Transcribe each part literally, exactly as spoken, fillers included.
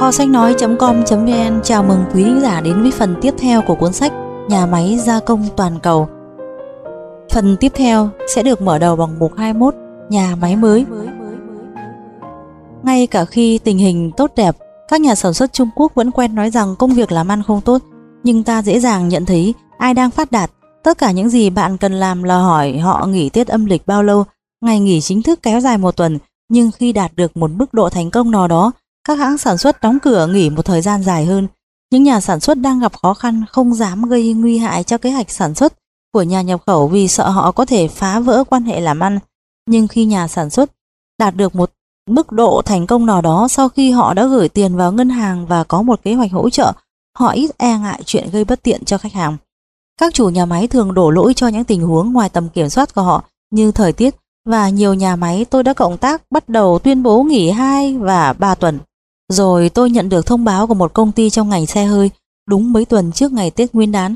Kho sách nói chấm com chấm vn chào mừng quý thính giả đến với phần tiếp theo của cuốn sách Nhà máy gia công toàn cầu. Phần tiếp theo sẽ được mở đầu bằng mục hai mươi mốt Nhà máy mới. Ngay cả khi tình hình tốt đẹp, các nhà sản xuất Trung Quốc vẫn quen nói rằng công việc làm ăn không tốt, nhưng ta dễ dàng nhận thấy ai đang phát đạt. Tất cả những gì bạn cần làm là hỏi họ nghỉ Tết âm lịch bao lâu. Ngày nghỉ chính thức kéo dài một tuần, nhưng khi đạt được một mức độ thành công nào đó, các hãng sản xuất đóng cửa nghỉ một thời gian dài hơn. Những nhà sản xuất đang gặp khó khăn không dám gây nguy hại cho kế hoạch sản xuất của nhà nhập khẩu vì sợ họ có thể phá vỡ quan hệ làm ăn. Nhưng khi nhà sản xuất đạt được một mức độ thành công nào đó, sau khi họ đã gửi tiền vào ngân hàng và có một kế hoạch hỗ trợ, họ ít e ngại chuyện gây bất tiện cho khách hàng. Các chủ nhà máy thường đổ lỗi cho những tình huống ngoài tầm kiểm soát của họ như thời tiết, và nhiều nhà máy tôi đã cộng tác bắt đầu tuyên bố nghỉ hai và ba tuần. Rồi tôi nhận được thông báo của một công ty trong ngành xe hơi đúng mấy tuần trước ngày Tết Nguyên đán.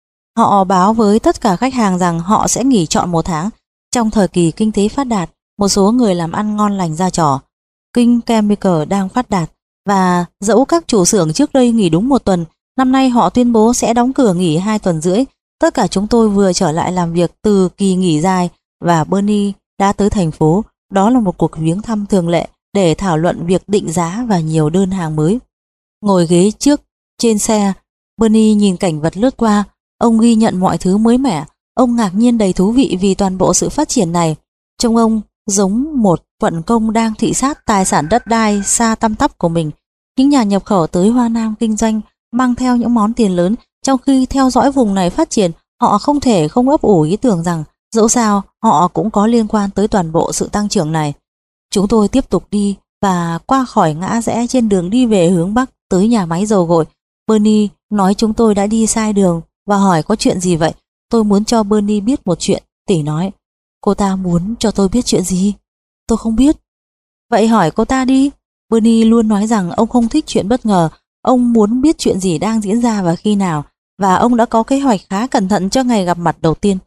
Họ báo với tất cả khách hàng rằng họ sẽ nghỉ trọn một tháng. Trong thời kỳ kinh tế phát đạt, một số người làm ăn ngon lành ra trò. King Chemical đang phát đạt, và dẫu các chủ xưởng trước đây nghỉ đúng một tuần, năm nay họ tuyên bố sẽ đóng cửa nghỉ hai tuần rưỡi. Tất cả chúng tôi vừa trở lại làm việc từ kỳ nghỉ dài, và Bernie đã tới thành phố. Đó là một cuộc viếng thăm thường lệ để thảo luận việc định giá và nhiều đơn hàng mới. Ngồi ghế trước trên xe, Bernie nhìn cảnh vật lướt qua. Ông ghi nhận mọi thứ mới mẻ. Ông ngạc nhiên đầy thú vị vì toàn bộ sự phát triển này. Trông ông giống một vận công đang thị sát tài sản đất đai xa tăm tắp của mình. Những nhà nhập khẩu tới Hoa Nam kinh doanh mang theo những món tiền lớn. Trong khi theo dõi vùng này phát triển, họ không thể không ấp ủ ý tưởng rằng dẫu sao họ cũng có liên quan tới toàn bộ sự tăng trưởng này. Chúng tôi tiếp tục đi và qua khỏi ngã rẽ trên đường đi về hướng Bắc tới nhà máy dầu gội. Bernie nói chúng tôi đã đi sai đường và hỏi có chuyện gì vậy. Tôi muốn cho Bernie biết một chuyện. Tỷ nói, cô ta muốn cho tôi biết chuyện gì? Tôi không biết. Vậy hỏi cô ta đi. Bernie luôn nói rằng ông không thích chuyện bất ngờ. Ông muốn biết chuyện gì đang diễn ra và khi nào, và ông đã có kế hoạch khá cẩn thận cho ngày gặp mặt đầu tiên.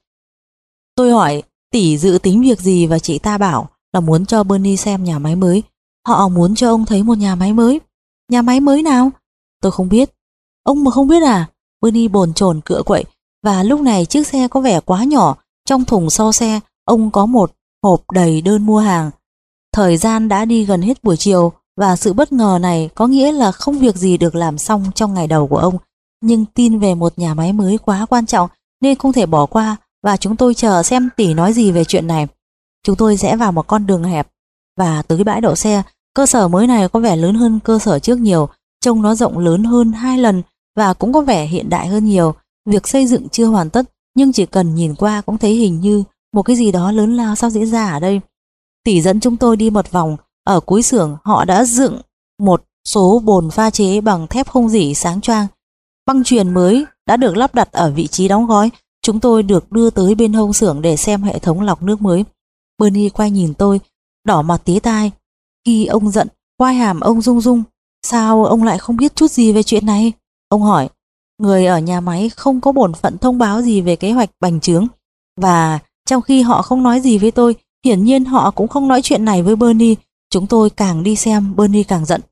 Tôi hỏi, tỷ dự tính việc gì, và chị ta bảo là muốn cho Bernie xem nhà máy mới. Họ muốn cho ông thấy một nhà máy mới. Nhà máy mới nào? Tôi không biết. Ông mà không biết à? Bernie bồn chồn cựa quậy, và lúc này chiếc xe có vẻ quá nhỏ. Trong thùng sau xe, ông có một hộp đầy đơn mua hàng. Thời gian đã đi gần hết buổi chiều, và sự bất ngờ này có nghĩa là không việc gì được làm xong trong ngày đầu của ông. Nhưng tin về một nhà máy mới quá quan trọng nên không thể bỏ qua, và chúng tôi chờ xem tỷ nói gì về chuyện này. Chúng tôi rẽ vào một con đường hẹp và tới bãi đậu xe. Cơ sở mới này có vẻ lớn hơn cơ sở trước nhiều, trông nó rộng lớn hơn hai lần và cũng có vẻ hiện đại hơn nhiều. Việc xây dựng chưa hoàn tất, nhưng chỉ cần nhìn qua cũng thấy hình như một cái gì đó lớn lao sắp diễn ra ở đây. Tỷ dẫn chúng tôi đi một vòng. Ở cuối xưởng họ đã dựng một số bồn pha chế bằng thép không rỉ sáng choang. Băng chuyền mới đã được lắp đặt ở vị trí đóng gói. Chúng tôi được đưa tới bên hông xưởng để xem hệ thống lọc nước mới. Bernie quay nhìn tôi, đỏ mặt tía tai. Khi ông giận, quai hàm ông rung rung. Sao ông lại không biết chút gì về chuyện này? Ông hỏi. Người ở nhà máy không có bổn phận thông báo gì về kế hoạch bành trướng. Và trong khi họ không nói gì với tôi, hiển nhiên họ cũng không nói chuyện này với Bernie. Chúng tôi càng đi xem, Bernie càng giận.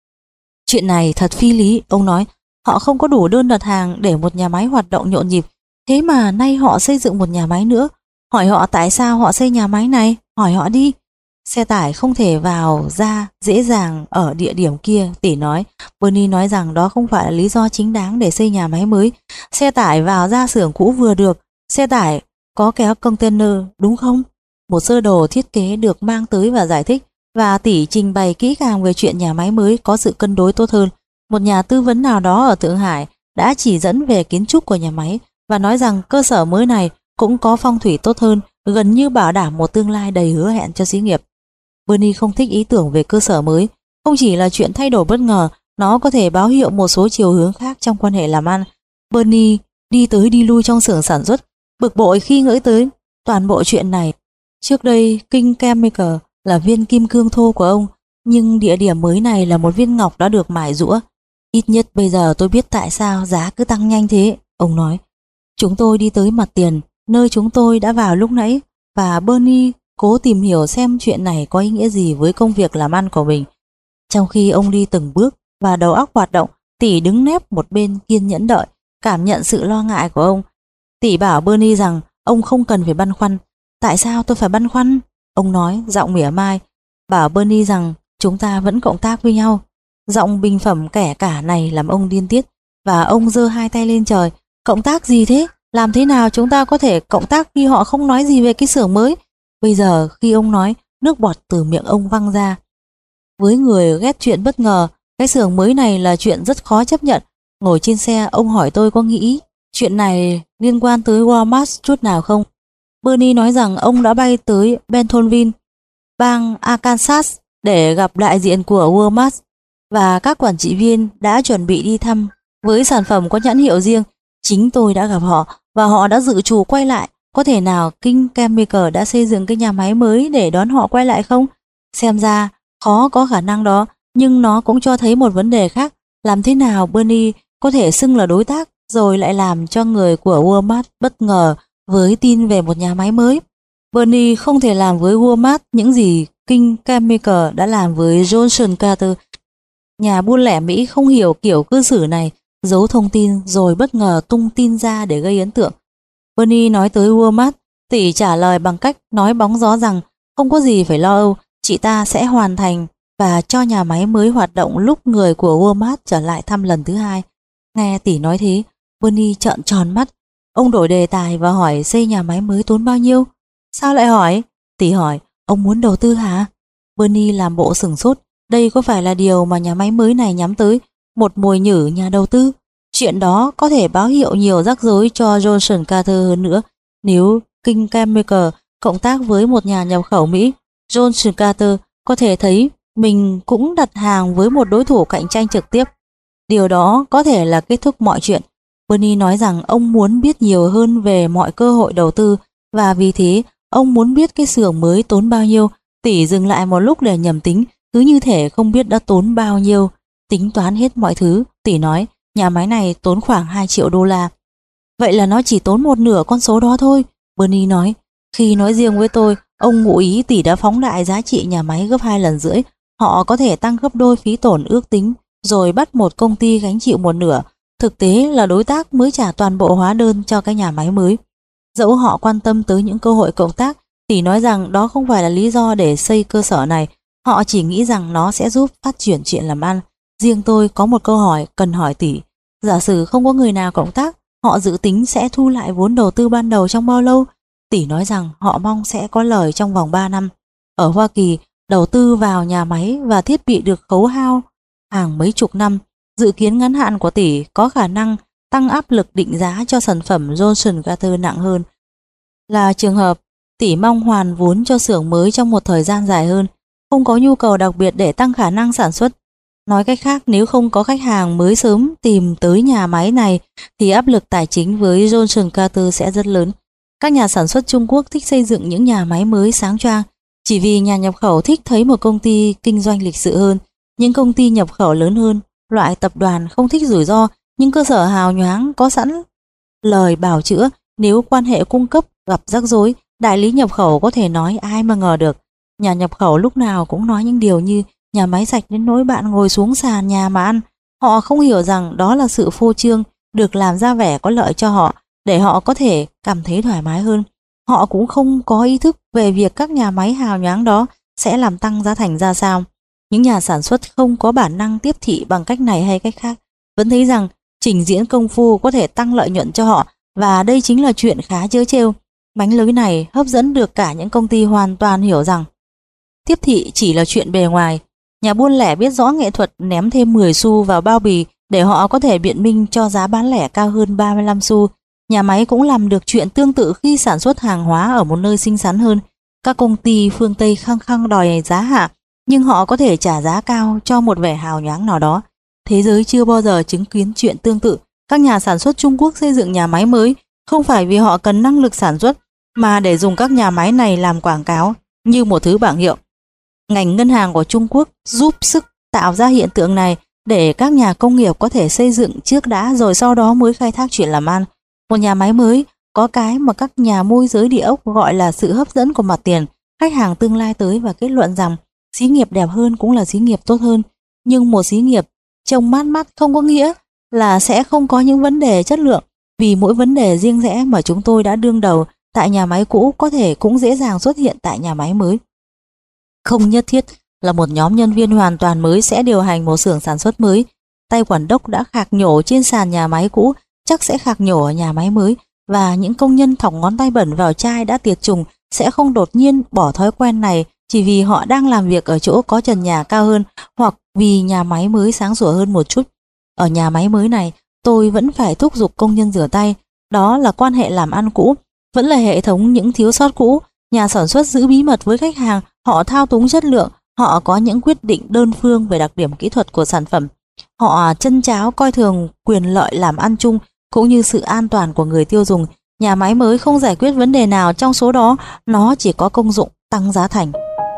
Chuyện này thật phi lý, ông nói. Họ không có đủ đơn đặt hàng để một nhà máy hoạt động nhộn nhịp. Thế mà nay họ xây dựng một nhà máy nữa. Hỏi họ tại sao họ xây nhà máy này. Hỏi họ đi. Xe tải không thể vào ra dễ dàng ở địa điểm kia, tỷ nói. Bernie nói rằng đó không phải là lý do chính đáng để xây nhà máy mới. Xe tải vào ra xưởng cũ vừa được. Xe tải có kéo container, đúng không? Một sơ đồ thiết kế được mang tới và giải thích, và tỷ trình bày kỹ càng về chuyện nhà máy mới có sự cân đối tốt hơn. Một nhà tư vấn nào đó ở Thượng Hải đã chỉ dẫn về kiến trúc của nhà máy và nói rằng cơ sở mới này cũng có phong thủy tốt hơn, gần như bảo đảm một tương lai đầy hứa hẹn cho xí nghiệp. Bernie không thích ý tưởng về cơ sở mới. Không chỉ là chuyện thay đổi bất ngờ, nó có thể báo hiệu một số chiều hướng khác trong quan hệ làm ăn. Bernie đi tới đi lui trong xưởng sản xuất, bực bội khi nghĩ tới toàn bộ chuyện này. Trước đây, King Chemical là viên kim cương thô của ông, nhưng địa điểm mới này là một viên ngọc đã được mài rũa. Ít nhất bây giờ tôi biết tại sao giá cứ tăng nhanh thế, ông nói. Chúng tôi đi tới mặt tiền, nơi chúng tôi đã vào lúc nãy, và Bernie cố tìm hiểu xem chuyện này có ý nghĩa gì với công việc làm ăn của mình. Trong khi ông đi từng bước, và đầu óc hoạt động. Tỷ đứng nép một bên kiên nhẫn đợi, cảm nhận sự lo ngại của ông. Tỷ bảo Bernie rằng ông không cần phải băn khoăn. Tại sao tôi phải băn khoăn? Ông nói giọng mỉa mai, bảo Bernie rằng chúng ta vẫn cộng tác với nhau. Giọng bình phẩm kẻ cả này làm ông điên tiết, và ông giơ hai tay lên trời. Cộng tác gì thế? Làm thế nào chúng ta có thể cộng tác khi họ không nói gì về cái xưởng mới? Bây giờ khi ông nói, nước bọt từ miệng ông văng ra. Với người ghét chuyện bất ngờ, cái xưởng mới này là chuyện rất khó chấp nhận. Ngồi trên xe, ông hỏi tôi có nghĩ chuyện này liên quan tới Walmart chút nào không? Bernie nói rằng ông đã bay tới Bentonville, bang Arkansas để gặp đại diện của Walmart, và các quản trị viên đã chuẩn bị đi thăm với sản phẩm có nhãn hiệu riêng. Chính tôi đã gặp họ và họ đã dự trù quay lại. Có thể nào King Chemical đã xây dựng cái nhà máy mới để đón họ quay lại không? Xem ra khó có khả năng đó, nhưng nó cũng cho thấy một vấn đề khác. Làm thế nào Bernie có thể xưng là đối tác rồi lại làm cho người của Walmart bất ngờ với tin về một nhà máy mới? Bernie không thể làm với Walmart những gì King Chemical đã làm với Johnson Carter. Nhà buôn lẻ Mỹ không hiểu kiểu cư xử này, giấu thông tin rồi bất ngờ tung tin ra để gây ấn tượng. Bernie nói tới Walmart, tỷ trả lời bằng cách nói bóng gió rằng không có gì phải lo âu, chị ta sẽ hoàn thành và cho nhà máy mới hoạt động lúc người của Walmart trở lại thăm lần thứ hai. Nghe tỷ nói thế, Bernie trợn tròn mắt. Ông đổi đề tài và hỏi xây nhà máy mới tốn bao nhiêu? Sao lại hỏi? Tỷ hỏi, ông muốn đầu tư hả? Bernie làm bộ sửng sốt. Đây có phải là điều mà nhà máy mới này nhắm tới, một mồi nhử nhà đầu tư? Chuyện đó có thể báo hiệu nhiều rắc rối cho Johnson Carter hơn nữa. Nếu King Chemical cộng tác với một nhà nhập khẩu Mỹ, Johnson Carter có thể thấy mình cũng đặt hàng với một đối thủ cạnh tranh trực tiếp. Điều đó có thể là kết thúc mọi chuyện. Bernie nói rằng ông muốn biết nhiều hơn về mọi cơ hội đầu tư, và vì thế ông muốn biết cái xưởng mới tốn bao nhiêu. Tỷ dừng lại một lúc để nhầm tính, cứ như thể không biết đã tốn bao nhiêu. Tính toán hết mọi thứ, tỷ nói nhà máy này tốn khoảng hai triệu đô la. Vậy là nó chỉ tốn một nửa con số đó thôi, Bernie nói. Khi nói riêng với tôi, ông ngụ ý tỷ đã phóng đại giá trị nhà máy gấp hai lần rưỡi. Họ có thể tăng gấp đôi phí tổn ước tính, rồi bắt một công ty gánh chịu một nửa. Thực tế là đối tác mới trả toàn bộ hóa đơn cho cái nhà máy mới. Dẫu họ quan tâm tới những cơ hội cộng tác, tỷ nói rằng đó không phải là lý do để xây cơ sở này. Họ chỉ nghĩ rằng nó sẽ giúp phát triển chuyện làm ăn. Riêng tôi có một câu hỏi cần hỏi tỷ. Giả sử không có người nào cộng tác, họ dự tính sẽ thu lại vốn đầu tư ban đầu trong bao lâu? Tỷ nói rằng họ mong sẽ có lời trong vòng ba năm. Ở Hoa Kỳ, đầu tư vào nhà máy và thiết bị được khấu hao hàng mấy chục năm. Dự kiến ngắn hạn của tỷ có khả năng tăng áp lực định giá cho sản phẩm Johnson Carter nặng hơn. Là trường hợp, tỷ mong hoàn vốn cho xưởng mới trong một thời gian dài hơn, không có nhu cầu đặc biệt để tăng khả năng sản xuất. Nói cách khác, nếu không có khách hàng mới sớm tìm tới nhà máy này thì áp lực tài chính với Johnson Carter sẽ rất lớn. Các nhà sản xuất Trung Quốc thích xây dựng những nhà máy mới sáng choang, chỉ vì nhà nhập khẩu thích thấy một công ty kinh doanh lịch sự hơn. Những công ty nhập khẩu lớn hơn, loại tập đoàn không thích rủi ro, nhưng cơ sở hào nhoáng có sẵn lời bào chữa. Nếu quan hệ cung cấp gặp rắc rối, đại lý nhập khẩu có thể nói ai mà ngờ được. Nhà nhập khẩu lúc nào cũng nói những điều như nhà máy sạch đến nỗi bạn ngồi xuống sàn nhà mà ăn. Họ không hiểu rằng đó là sự phô trương được làm ra vẻ có lợi cho họ, để họ có thể cảm thấy thoải mái hơn. Họ cũng không có ý thức về việc các nhà máy hào nhoáng đó sẽ làm tăng giá thành ra sao. Những nhà sản xuất không có bản năng tiếp thị bằng cách này hay cách khác, vẫn thấy rằng trình diễn công phu có thể tăng lợi nhuận cho họ, và đây chính là chuyện khá trớ trêu. Mánh lưới này hấp dẫn được cả những công ty hoàn toàn hiểu rằng tiếp thị chỉ là chuyện bề ngoài. Nhà buôn lẻ biết rõ nghệ thuật ném thêm mười xu vào bao bì để họ có thể biện minh cho giá bán lẻ cao hơn ba mươi lăm xu. Nhà máy cũng làm được chuyện tương tự khi sản xuất hàng hóa ở một nơi xinh xắn hơn. Các công ty phương Tây khăng khăng đòi giá hạ, nhưng họ có thể trả giá cao cho một vẻ hào nhoáng nào đó. Thế giới chưa bao giờ chứng kiến chuyện tương tự. Các nhà sản xuất Trung Quốc xây dựng nhà máy mới không phải vì họ cần năng lực sản xuất, mà để dùng các nhà máy này làm quảng cáo như một thứ bảng hiệu. Ngành ngân hàng của Trung Quốc giúp sức tạo ra hiện tượng này để các nhà công nghiệp có thể xây dựng trước đã, rồi sau đó mới khai thác chuyện làm ăn. Một nhà máy mới có cái mà các nhà môi giới địa ốc gọi là sự hấp dẫn của mặt tiền. Khách hàng tương lai tới và kết luận rằng xí nghiệp đẹp hơn cũng là xí nghiệp tốt hơn. Nhưng một xí nghiệp Trông mát mắt không có nghĩa là sẽ không có những vấn đề chất lượng, vì mỗi vấn đề riêng rẽ mà chúng tôi đã đương đầu tại nhà máy cũ có thể cũng dễ dàng xuất hiện tại nhà máy mới. Không nhất thiết là một nhóm nhân viên hoàn toàn mới sẽ điều hành một xưởng sản xuất mới. Tay quản đốc đã khạc nhổ trên sàn nhà máy cũ, chắc sẽ khạc nhổ ở nhà máy mới, và những công nhân thọc ngón tay bẩn vào chai đã tiệt trùng sẽ không đột nhiên bỏ thói quen này chỉ vì họ đang làm việc ở chỗ có trần nhà cao hơn, hoặc vì nhà máy mới sáng sủa hơn một chút. Ở nhà máy mới này, tôi vẫn phải thúc giục công nhân rửa tay, đó là quan hệ làm ăn cũ, vẫn là hệ thống những thiếu sót cũ. Nhà sản xuất giữ bí mật với khách hàng, họ thao túng chất lượng, họ có những quyết định đơn phương về đặc điểm kỹ thuật của sản phẩm. Họ chân cháo coi thường quyền lợi làm ăn chung cũng như sự an toàn của người tiêu dùng. Nhà máy mới không giải quyết vấn đề nào trong số đó, nó chỉ có công dụng tăng giá thành.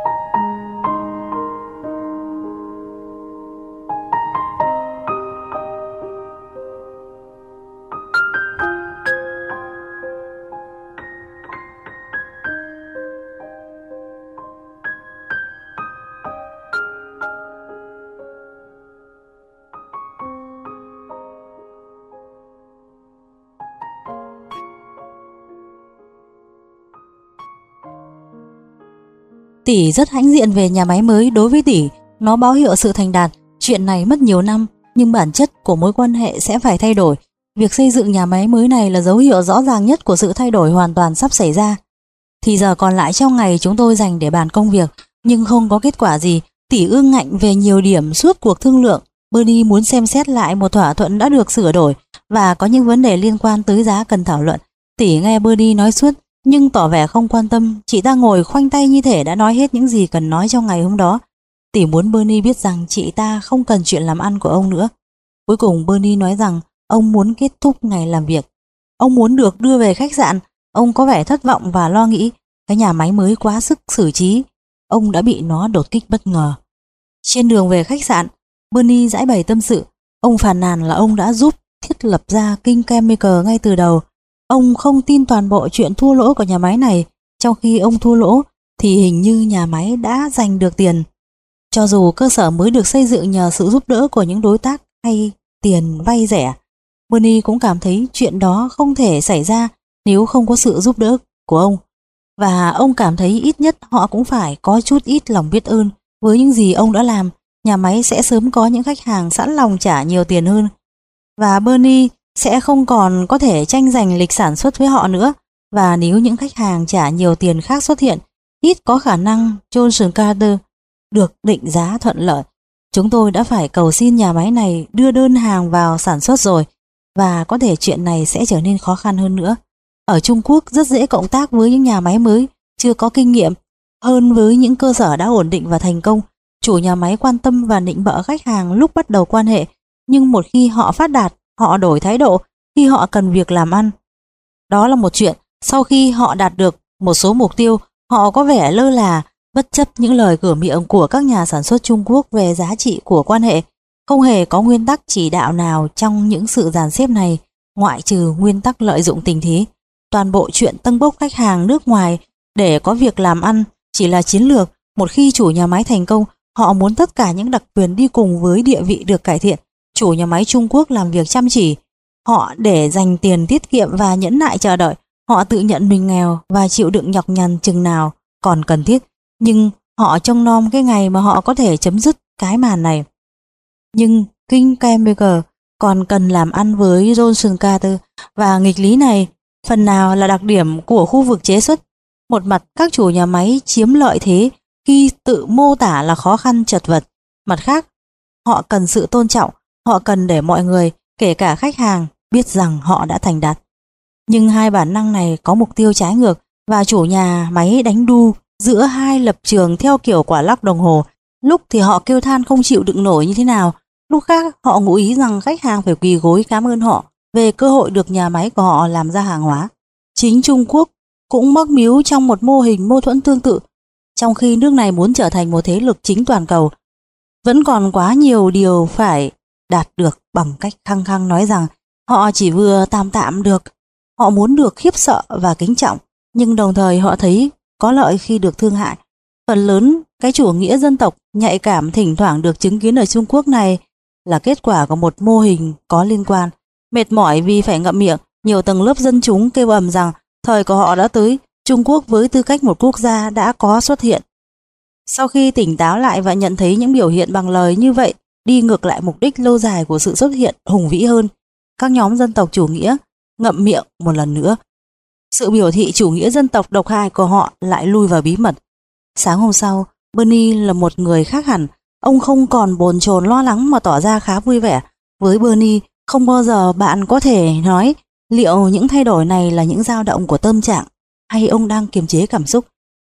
Tỷ rất hãnh diện về nhà máy mới. Đối với Tỷ, nó báo hiệu sự thành đạt. Chuyện này mất nhiều năm, nhưng bản chất của mối quan hệ sẽ phải thay đổi. Việc xây dựng nhà máy mới này là dấu hiệu rõ ràng nhất của sự thay đổi hoàn toàn sắp xảy ra. Thì giờ còn lại trong ngày chúng tôi dành để bàn công việc, nhưng không có kết quả gì. Tỷ ương ngạnh về nhiều điểm suốt cuộc thương lượng. Bernie muốn xem xét lại một thỏa thuận đã được sửa đổi, và có những vấn đề liên quan tới giá cần thảo luận. Tỷ nghe Bernie nói suốt, nhưng tỏ vẻ không quan tâm. Chị ta ngồi khoanh tay như thể đã nói hết những gì cần nói trong ngày hôm đó. Tỷ muốn Bernie biết rằng chị ta không cần chuyện làm ăn của ông nữa. Cuối cùng Bernie nói rằng ông muốn kết thúc ngày làm việc. Ông muốn được đưa về khách sạn. Ông có vẻ thất vọng và lo nghĩ cái nhà máy mới quá sức xử trí. Ông đã bị nó đột kích bất ngờ. Trên đường về khách sạn, Bernie giải bày tâm sự. Ông phàn nàn là ông đã giúp thiết lập ra King Chemical ngay từ đầu. Ông không tin toàn bộ chuyện thua lỗ của nhà máy này. Trong khi ông thua lỗ thì hình như nhà máy đã giành được tiền. Cho dù cơ sở mới được xây dựng nhờ sự giúp đỡ của những đối tác hay tiền vay rẻ, Bernie cũng cảm thấy chuyện đó không thể xảy ra nếu không có sự giúp đỡ của ông. Và ông cảm thấy ít nhất họ cũng phải có chút ít lòng biết ơn với những gì ông đã làm. Nhà máy sẽ sớm có những khách hàng sẵn lòng trả nhiều tiền hơn, và Bernie sẽ không còn có thể tranh giành lịch sản xuất với họ nữa. Và nếu những khách hàng trả nhiều tiền khác xuất hiện, ít có khả năng Johnson Carter được định giá thuận lợi. Chúng tôi đã phải cầu xin nhà máy này đưa đơn hàng vào sản xuất rồi, và có thể chuyện này sẽ trở nên khó khăn hơn nữa. Ở Trung Quốc rất dễ cộng tác với những nhà máy mới chưa có kinh nghiệm hơn với những cơ sở đã ổn định và thành công. Chủ nhà máy quan tâm và nịnh bợ khách hàng lúc bắt đầu quan hệ, nhưng một khi họ phát đạt, họ đổi thái độ khi họ cần việc làm ăn. Đó là một chuyện. Sau khi họ đạt được một số mục tiêu, họ có vẻ lơ là, bất chấp những lời cửa miệng của các nhà sản xuất Trung Quốc về giá trị của quan hệ. Không hề có nguyên tắc chỉ đạo nào trong những sự dàn xếp này, ngoại trừ nguyên tắc lợi dụng tình thế. Toàn bộ chuyện tâng bốc khách hàng nước ngoài để có việc làm ăn chỉ là chiến lược. Một khi chủ nhà máy thành công, họ muốn tất cả những đặc quyền đi cùng với địa vị được cải thiện. Chủ nhà máy Trung Quốc làm việc chăm chỉ, họ để dành tiền tiết kiệm và nhẫn nại chờ đợi. Họ tự nhận mình nghèo và chịu đựng nhọc nhằn chừng nào còn cần thiết, nhưng họ trông nom cái ngày mà họ có thể chấm dứt cái màn này. Nhưng King Chemical còn cần làm ăn với Johnson Carter, và nghịch lý này phần nào là đặc điểm của khu vực chế xuất. Một mặt, các chủ nhà máy chiếm lợi thế khi tự mô tả là khó khăn chật vật. Mặt khác, họ cần sự tôn trọng. Họ cần để mọi người, kể cả khách hàng, biết rằng họ đã thành đạt. Nhưng hai bản năng này có mục tiêu trái ngược, và chủ nhà máy đánh đu giữa hai lập trường theo kiểu quả lắc đồng hồ. Lúc thì họ kêu than không chịu đựng nổi như thế nào, lúc khác họ ngụ ý rằng khách hàng phải quỳ gối cảm ơn họ về cơ hội được nhà máy của họ làm ra hàng hóa. Chính Trung Quốc cũng mắc mưu trong một mô hình mâu thuẫn tương tự. Trong khi nước này muốn trở thành một thế lực chính toàn cầu, vẫn còn quá nhiều điều phải đạt được bằng cách khăng khăng nói rằng họ chỉ vừa tạm tạm được. Họ muốn được khiếp sợ và kính trọng, nhưng đồng thời họ thấy có lợi khi được thương hại. Phần lớn cái chủ nghĩa dân tộc nhạy cảm thỉnh thoảng được chứng kiến ở Trung Quốc này là kết quả của một mô hình có liên quan. Mệt mỏi vì phải ngậm miệng, nhiều tầng lớp dân chúng kêu ầm rằng thời của họ đã tới, Trung Quốc với tư cách một quốc gia đã có xuất hiện. Sau khi tỉnh táo lại và nhận thấy những biểu hiện bằng lời như vậy đi ngược lại mục đích lâu dài của sự xuất hiện hùng vĩ hơn, các nhóm dân tộc chủ nghĩa ngậm miệng một lần nữa. Sự biểu thị chủ nghĩa dân tộc độc hại của họ lại lui vào bí mật. Sáng hôm sau, Bernie là một người khác hẳn. Ông không còn bồn chồn lo lắng mà tỏ ra khá vui vẻ. Với Bernie, không bao giờ bạn có thể nói liệu những thay đổi này là những dao động của tâm trạng hay ông đang kiềm chế cảm xúc.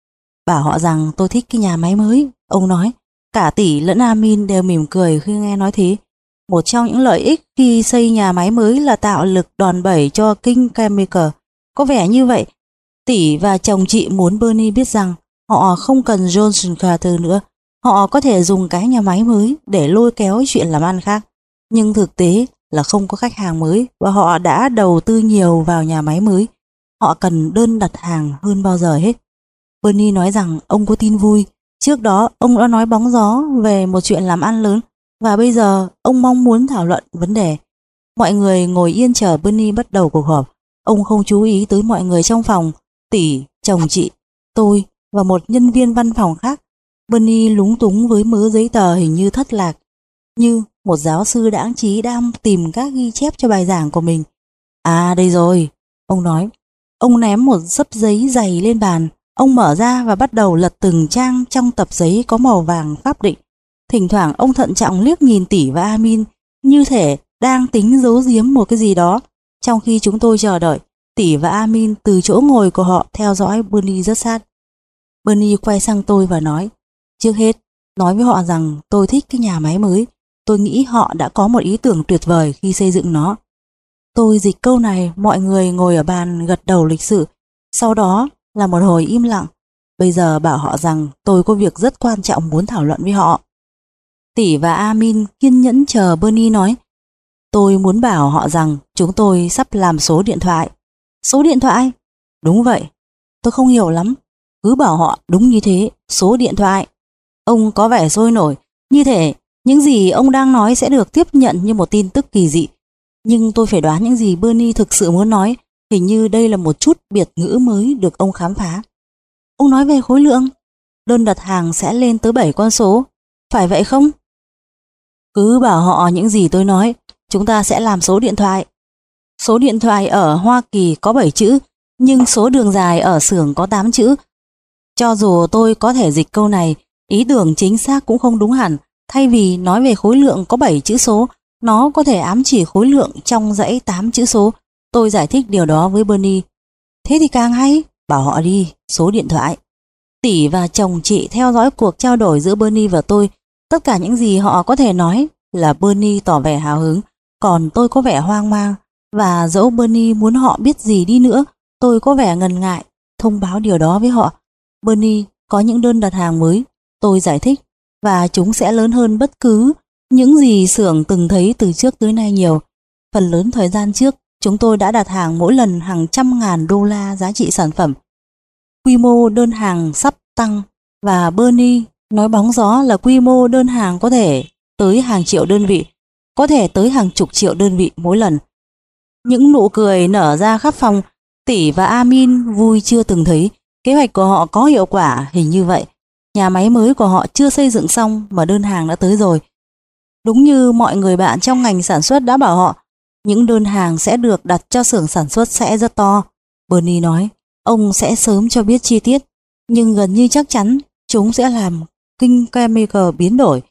Bảo họ rằng tôi thích cái nhà máy mới, ông nói. Cả Tỷ lẫn Amin đều mỉm cười khi nghe nói thế. Một trong những lợi ích khi xây nhà máy mới là tạo lực đòn bẩy cho King Chemical. Có vẻ như vậy, Tỷ và chồng chị muốn Bernie biết rằng họ không cần Johnson Carter nữa. Họ có thể dùng cái nhà máy mới để lôi kéo chuyện làm ăn khác. Nhưng thực tế là không có khách hàng mới và họ đã đầu tư nhiều vào nhà máy mới. Họ cần đơn đặt hàng hơn bao giờ hết. Bernie nói rằng ông có tin vui. Trước đó ông đã nói bóng gió về một chuyện làm ăn lớn và bây giờ ông mong muốn thảo luận vấn đề. Mọi người ngồi yên chờ Bernie bắt đầu cuộc họp. Ông không chú ý tới mọi người trong phòng, Tỷ, chồng chị, tôi và một nhân viên văn phòng khác. Bernie lúng túng với mớ giấy tờ hình như thất lạc, như một giáo sư đãng trí đang tìm các ghi chép cho bài giảng của mình. À đây rồi, ông nói. Ông ném một xấp giấy dày lên bàn. Ông mở ra và bắt đầu lật từng trang trong tập giấy có màu vàng pháp định. Thỉnh thoảng ông thận trọng liếc nhìn Tỷ và Amin như thể đang tính giấu giếm một cái gì đó. Trong khi chúng tôi chờ đợi, Tỷ và Amin từ chỗ ngồi của họ theo dõi Bernie rất sát. Bernie quay sang tôi và nói, trước hết, nói với họ rằng tôi thích cái nhà máy mới. Tôi nghĩ họ đã có một ý tưởng tuyệt vời khi xây dựng nó. Tôi dịch câu này, mọi người ngồi ở bàn gật đầu lịch sự. Sau đó là một hồi im lặng. Bây giờ bảo họ rằng tôi có việc rất quan trọng muốn thảo luận với họ. Tỷ và Amin kiên nhẫn chờ Bernie nói. Tôi muốn bảo họ rằng chúng tôi sắp làm số điện thoại. Số điện thoại? Đúng vậy. Tôi không hiểu lắm. Cứ bảo họ đúng như thế, số điện thoại. Ông có vẻ sôi nổi, như thể những gì ông đang nói sẽ được tiếp nhận như một tin tức kỳ dị. Nhưng tôi phải đoán những gì Bernie thực sự muốn nói. Hình như đây là một chút biệt ngữ mới được ông khám phá. Ông nói về khối lượng. Đơn đặt hàng sẽ lên tới bảy con số. Phải vậy không? Cứ bảo họ những gì tôi nói. Chúng ta sẽ làm số điện thoại. Số điện thoại ở Hoa Kỳ có bảy chữ, nhưng số đường dài ở xưởng có tám chữ. Cho dù tôi có thể dịch câu này, ý tưởng chính xác cũng không đúng hẳn. Thay vì nói về khối lượng có bảy chữ số, nó có thể ám chỉ khối lượng trong dãy tám chữ số. Tôi giải thích điều đó với Bernie. Thế thì càng hay, bảo họ đi, số điện thoại. Tỷ và chồng chị theo dõi cuộc trao đổi giữa Bernie và tôi. Tất cả những gì họ có thể nói là Bernie tỏ vẻ hào hứng, còn tôi có vẻ hoang mang. Và dẫu Bernie muốn họ biết gì đi nữa, tôi có vẻ ngần ngại thông báo điều đó với họ. Bernie có những đơn đặt hàng mới, tôi giải thích, và chúng sẽ lớn hơn bất cứ những gì xưởng từng thấy từ trước tới nay nhiều. Phần lớn thời gian trước, chúng tôi đã đặt hàng mỗi lần hàng trăm ngàn đô la giá trị sản phẩm. Quy mô đơn hàng sắp tăng, và Bernie nói bóng gió là quy mô đơn hàng có thể tới hàng triệu đơn vị, có thể tới hàng chục triệu đơn vị mỗi lần. Những nụ cười nở ra khắp phòng. Tỷ và Amin vui chưa từng thấy. Kế hoạch của họ có hiệu quả, hình như vậy. Nhà máy mới của họ chưa xây dựng xong mà đơn hàng đã tới rồi. Đúng như mọi người bạn trong ngành sản xuất đã bảo họ, những đơn hàng sẽ được đặt cho xưởng sản xuất sẽ rất to. Bernie nói, ông sẽ sớm cho biết chi tiết, nhưng gần như chắc chắn chúng sẽ làm King Chemical biến đổi.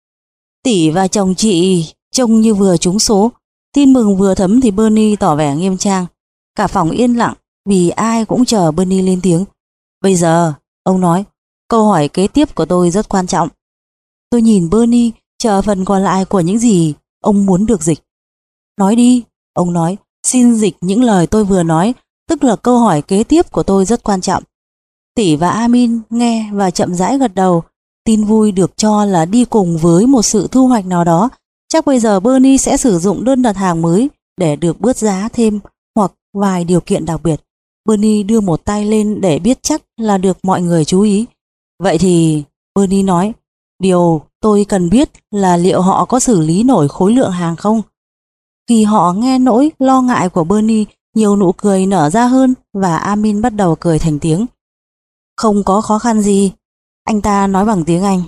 Tỷ và chồng chị trông như vừa trúng số. Tin mừng vừa thấm thì Bernie tỏ vẻ nghiêm trang. Cả phòng yên lặng vì ai cũng chờ Bernie lên tiếng. Bây giờ, ông nói, câu hỏi kế tiếp của tôi rất quan trọng. Tôi nhìn Bernie chờ phần còn lại của những gì ông muốn được dịch. Nói đi, ông nói, xin dịch những lời tôi vừa nói, tức là câu hỏi kế tiếp của tôi rất quan trọng. Tỷ và Amin nghe và chậm rãi gật đầu. Tin vui được cho là đi cùng với một sự thu hoạch nào đó. Chắc bây giờ Bernie sẽ sử dụng đơn đặt hàng mới để được bớt giá thêm hoặc vài điều kiện đặc biệt. Bernie đưa một tay lên để biết chắc là được mọi người chú ý. Vậy thì, Bernie nói, Điều tôi cần biết là liệu họ có xử lý nổi khối lượng hàng không. Khi họ nghe nỗi lo ngại của Bernie, nhiều nụ cười nở ra hơn và Amin bắt đầu cười thành tiếng. Không có khó khăn gì, anh ta nói bằng tiếng Anh.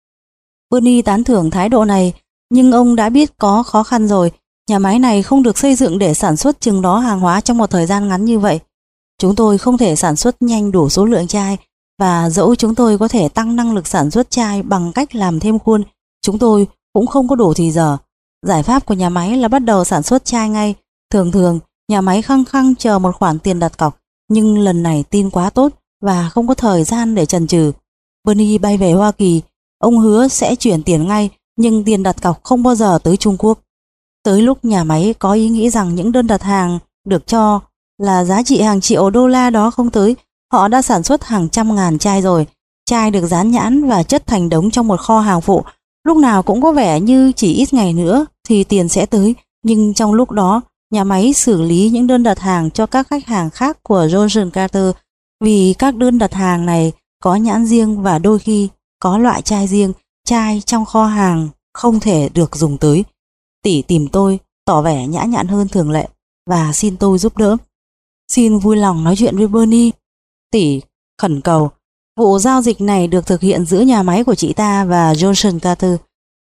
Bernie tán thưởng thái độ này, nhưng ông đã biết có khó khăn rồi. Nhà máy này không được xây dựng để sản xuất chừng đó hàng hóa trong một thời gian ngắn như vậy. Chúng tôi không thể sản xuất nhanh đủ số lượng chai, và dẫu chúng tôi có thể tăng năng lực sản xuất chai bằng cách làm thêm khuôn, chúng tôi cũng không có đủ thì giờ. Giải pháp của nhà máy là bắt đầu sản xuất chai ngay. Thường thường, nhà máy khăng khăng chờ một khoản tiền đặt cọc, nhưng lần này tin quá tốt và không có thời gian để chần chừ. Bernie bay về Hoa Kỳ, ông hứa sẽ chuyển tiền ngay, nhưng tiền đặt cọc không bao giờ tới Trung Quốc. Tới lúc nhà máy có ý nghĩ rằng những đơn đặt hàng được cho là giá trị hàng triệu đô la đó không tới, họ đã sản xuất hàng trăm ngàn chai rồi. Chai được dán nhãn và chất thành đống trong một kho hàng phụ. Lúc nào cũng có vẻ như chỉ ít ngày nữa thì tiền sẽ tới, nhưng trong lúc đó, nhà máy xử lý những đơn đặt hàng cho các khách hàng khác của Johnson Carter, vì các đơn đặt hàng này có nhãn riêng và đôi khi có loại chai riêng. Chai trong kho hàng không thể được dùng tới. Tỷ tìm tôi, tỏ vẻ nhã nhặn hơn thường lệ và xin tôi giúp đỡ. Xin vui lòng nói chuyện với Bernie. Tỷ khẩn cầu. Vụ giao dịch này được thực hiện giữa nhà máy của chị ta và Johnson Carter.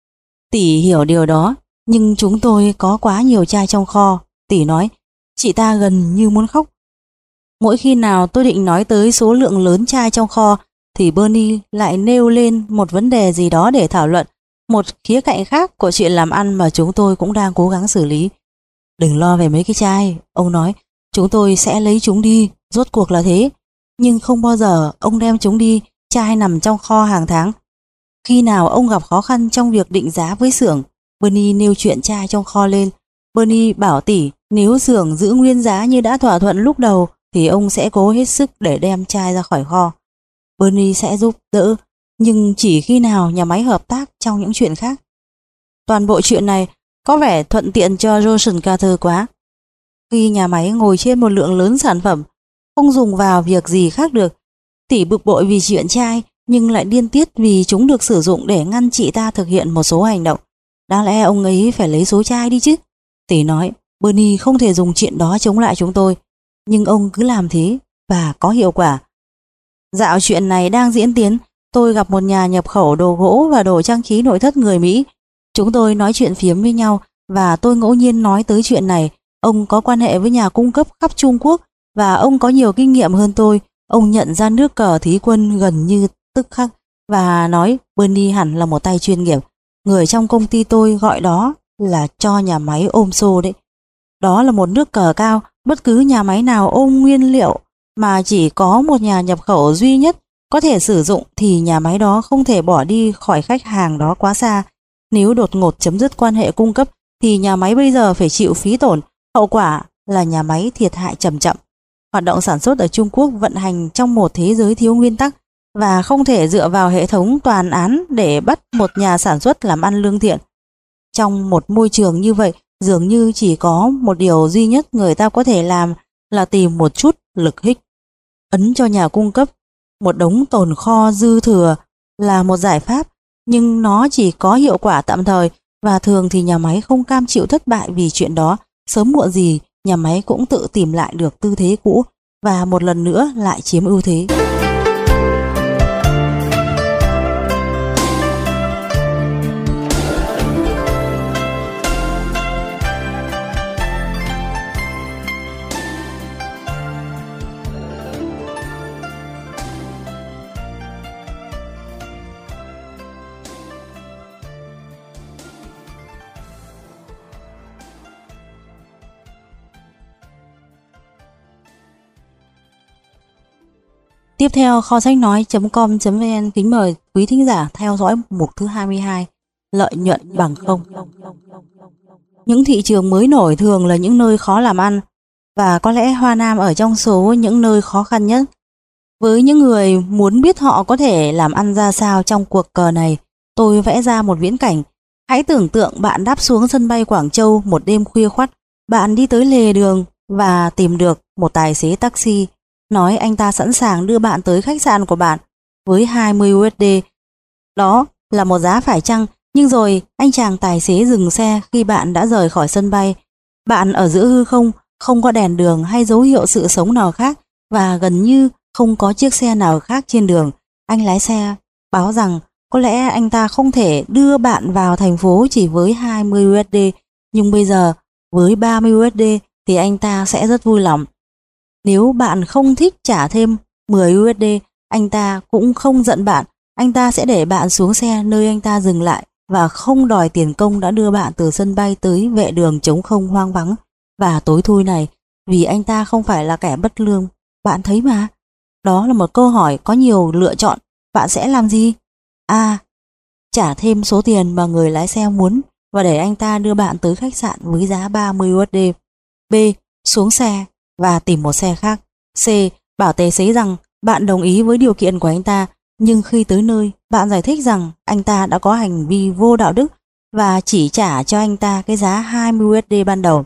Tỷ hiểu điều đó, nhưng chúng tôi có quá nhiều chai trong kho. Tỷ nói. Chị ta gần như muốn khóc. Mỗi khi nào tôi định nói tới số lượng lớn chai trong kho, thì Bernie lại nêu lên một vấn đề gì đó để thảo luận, một khía cạnh khác của chuyện làm ăn mà chúng tôi cũng đang cố gắng xử lý. Đừng lo về mấy cái chai, ông nói, chúng tôi sẽ lấy chúng đi, rốt cuộc là thế. Nhưng không bao giờ ông đem chúng đi, chai nằm trong kho hàng tháng. Khi nào ông gặp khó khăn trong việc định giá với xưởng, Bernie nêu chuyện chai trong kho lên. Bernie bảo tỷ nếu xưởng giữ nguyên giá như đã thỏa thuận lúc đầu thì ông sẽ cố hết sức để đem chai ra khỏi kho. Bernie sẽ giúp đỡ, nhưng chỉ khi nào nhà máy hợp tác trong những chuyện khác. Toàn bộ chuyện này có vẻ thuận tiện cho Johnson Carter quá. Khi nhà máy ngồi trên một lượng lớn sản phẩm, không dùng vào việc gì khác được, tỷ bực bội vì chuyện chai, nhưng lại điên tiết vì chúng được sử dụng để ngăn chị ta thực hiện một số hành động. Đáng lẽ ông ấy phải lấy số chai đi chứ. Tỷ nói, Bernie không thể dùng chuyện đó chống lại chúng tôi, nhưng ông cứ làm thế và có hiệu quả. Dạo chuyện này đang diễn tiến, tôi gặp một nhà nhập khẩu đồ gỗ và đồ trang trí nội thất người Mỹ. Chúng tôi nói chuyện phiếm với nhau và tôi ngẫu nhiên nói tới chuyện này. Ông có quan hệ với nhà cung cấp khắp Trung Quốc và ông có nhiều kinh nghiệm hơn tôi. Ông nhận ra nước cờ thí quân gần như tức khắc và nói Bernie hẳn là một tay chuyên nghiệp. Người trong công ty tôi gọi đó là cho nhà máy ôm xô đấy. Đó là một nước cờ cao, bất cứ nhà máy nào ôm nguyên liệu mà chỉ có một nhà nhập khẩu duy nhất có thể sử dụng thì nhà máy đó không thể bỏ đi khỏi khách hàng đó quá xa. Nếu đột ngột chấm dứt quan hệ cung cấp thì nhà máy bây giờ phải chịu phí tổn, hậu quả là nhà máy thiệt hại chậm chậm. Hoạt động sản xuất ở Trung Quốc vận hành trong một thế giới thiếu nguyên tắc và không thể dựa vào hệ thống toàn án để bắt một nhà sản xuất làm ăn lương thiện. Trong một môi trường như vậy, dường như chỉ có một điều duy nhất người ta có thể làm là tìm một chút lực hích. Ấn cho nhà cung cấp một đống tồn kho dư thừa là một giải pháp, nhưng nó chỉ có hiệu quả tạm thời và thường thì nhà máy không cam chịu thất bại vì chuyện đó. Sớm muộn gì, nhà máy cũng tự tìm lại được tư thế cũ và một lần nữa lại chiếm ưu thế. Tiếp theo, kho sách nói chấm com chấm vn kính mời quý thính giả theo dõi mục thứ hai mươi hai, lợi nhuận bằng không. Những thị trường mới nổi thường là những nơi khó làm ăn, và có lẽ Hoa Nam ở trong số những nơi khó khăn nhất. Với những người muốn biết họ có thể làm ăn ra sao trong cuộc cờ này, tôi vẽ ra một viễn cảnh. Hãy tưởng tượng bạn đáp xuống sân bay Quảng Châu một đêm khuya khoắt, bạn đi tới lề đường và tìm được một tài xế taxi, nói anh ta sẵn sàng đưa bạn tới khách sạn của bạn với hai mươi đô la. Đó là một giá phải chăng, nhưng rồi anh chàng tài xế dừng xe khi bạn đã rời khỏi sân bay. Bạn ở giữa hư không, không có đèn đường hay dấu hiệu sự sống nào khác và gần như không có chiếc xe nào khác trên đường. Anh lái xe báo rằng có lẽ anh ta không thể đưa bạn vào thành phố chỉ với hai mươi đô la, nhưng bây giờ với ba mươi đô la thì anh ta sẽ rất vui lòng. Nếu bạn không thích trả thêm mười đô la, anh ta cũng không giận bạn. Anh ta sẽ để bạn xuống xe nơi anh ta dừng lại và không đòi tiền công đã đưa bạn từ sân bay tới vệ đường trống không hoang vắng và tối thui này, vì anh ta không phải là kẻ bất lương. Bạn thấy mà. Đó là một câu hỏi có nhiều lựa chọn. Bạn sẽ làm gì? A. Trả thêm số tiền mà người lái xe muốn và để anh ta đưa bạn tới khách sạn với giá ba mươi đô la. B. Xuống xe và tìm một xe khác. C. Bảo tài xế rằng bạn đồng ý với điều kiện của anh ta, nhưng khi tới nơi, bạn giải thích rằng anh ta đã có hành vi vô đạo đức và chỉ trả cho anh ta cái giá hai mươi đô la ban đầu.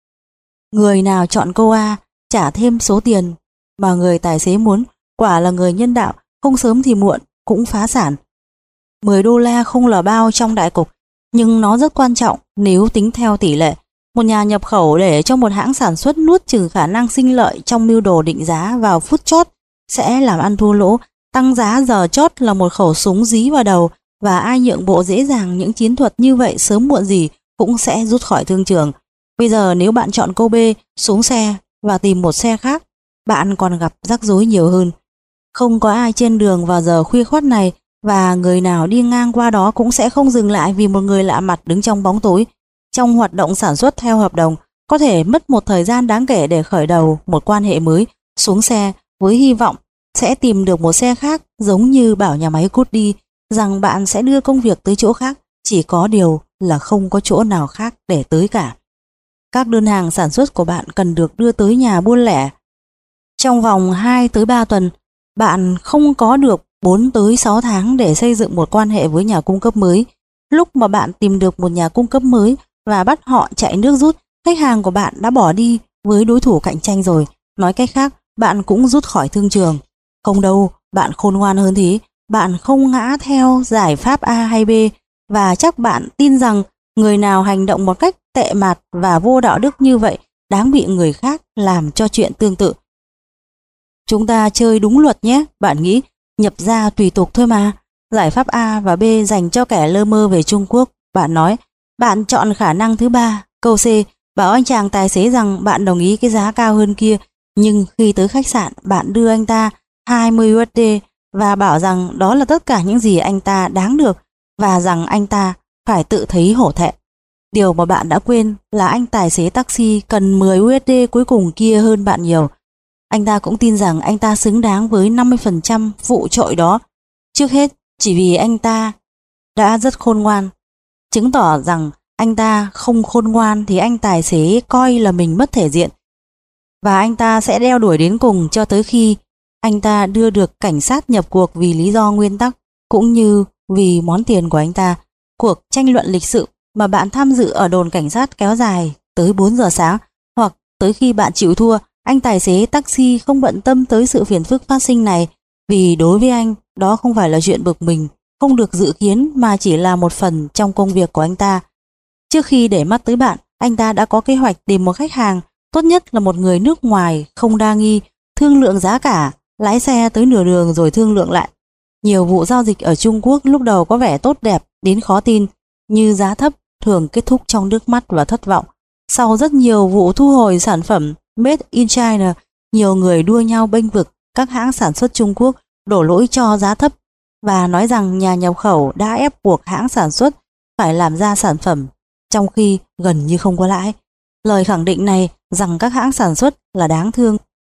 Người nào chọn câu A, trả thêm số tiền mà người tài xế muốn, quả là người nhân đạo, không sớm thì muộn cũng phá sản. mười đô la không là bao trong đại cục, nhưng nó rất quan trọng nếu tính theo tỷ lệ. Một nhà nhập khẩu để cho một hãng sản xuất nuốt chửng khả năng sinh lợi trong mưu đồ định giá vào phút chót sẽ làm ăn thua lỗ. Tăng giá giờ chót là một khẩu súng dí vào đầu, và ai nhượng bộ dễ dàng những chiến thuật như vậy sớm muộn gì cũng sẽ rút khỏi thương trường. Bây giờ nếu bạn chọn câu B, xuống xe và tìm một xe khác, bạn còn gặp rắc rối nhiều hơn. Không có ai trên đường vào giờ khuya khoắt này, và người nào đi ngang qua đó cũng sẽ không dừng lại vì một người lạ mặt đứng trong bóng tối. Trong hoạt động sản xuất theo hợp đồng, có thể mất một thời gian đáng kể để khởi đầu một quan hệ mới. Xuống xe với hy vọng sẽ tìm được một xe khác, giống như bảo nhà máy cút đi rằng bạn sẽ đưa công việc tới chỗ khác, chỉ có điều là không có chỗ nào khác để tới cả. Các đơn hàng sản xuất của bạn cần được đưa tới nhà buôn lẻ. Trong vòng hai tới ba tuần, bạn không có được bốn tới sáu tháng để xây dựng một quan hệ với nhà cung cấp mới. Lúc mà bạn tìm được một nhà cung cấp mới và bắt họ chạy nước rút, khách hàng của bạn đã bỏ đi với đối thủ cạnh tranh rồi. Nói cách khác, bạn cũng rút khỏi thương trường. Không đâu, bạn khôn ngoan hơn thế. Bạn không ngã theo giải pháp A hay B, và chắc bạn tin rằng người nào hành động một cách tệ mạt và vô đạo đức như vậy đáng bị người khác làm cho chuyện tương tự. Chúng ta chơi đúng luật nhé, bạn nghĩ, nhập ra tùy tục thôi mà. Giải pháp A và B dành cho kẻ lơ mơ về Trung Quốc. Bạn nói, bạn chọn khả năng thứ ba. Câu C, bảo anh chàng tài xế rằng bạn đồng ý cái giá cao hơn kia, nhưng khi tới khách sạn bạn đưa anh ta hai mươi đô la và bảo rằng đó là tất cả những gì anh ta đáng được, và rằng anh ta phải tự thấy hổ thẹn. Điều mà bạn đã quên là anh tài xế taxi cần mười đô la cuối cùng kia hơn bạn nhiều. Anh ta cũng tin rằng anh ta xứng đáng với năm mươi phần trăm vụ trội đó. Trước hết, chỉ vì anh ta đã rất khôn ngoan. Chứng tỏ rằng anh ta không khôn ngoan thì anh tài xế coi là mình mất thể diện, và anh ta sẽ đeo đuổi đến cùng cho tới khi anh ta đưa được cảnh sát nhập cuộc vì lý do nguyên tắc, cũng như vì món tiền của anh ta. Cuộc tranh luận lịch sự mà bạn tham dự ở đồn cảnh sát kéo dài tới bốn giờ sáng, hoặc tới khi bạn chịu thua. Anh tài xế taxi không bận tâm tới sự phiền phức phát sinh này, vì đối với anh, đó không phải là chuyện bực mình, không được dự kiến, mà chỉ là một phần trong công việc của anh ta. Trước khi để mắt tới bạn, anh ta đã có kế hoạch tìm một khách hàng, tốt nhất là một người nước ngoài không đa nghi, thương lượng giá cả, lái xe tới nửa đường rồi thương lượng lại. Nhiều vụ giao dịch ở Trung Quốc lúc đầu có vẻ tốt đẹp đến khó tin, như giá thấp thường kết thúc trong nước mắt và thất vọng. Sau rất nhiều vụ thu hồi sản phẩm Made in China, nhiều người đua nhau bênh vực các hãng sản xuất Trung Quốc, đổ lỗi cho giá thấp và nói rằng nhà nhập khẩu đã ép buộc hãng sản xuất phải làm ra sản phẩm trong khi gần như không có lãi. Lời khẳng định này rằng các hãng sản xuất là đáng thương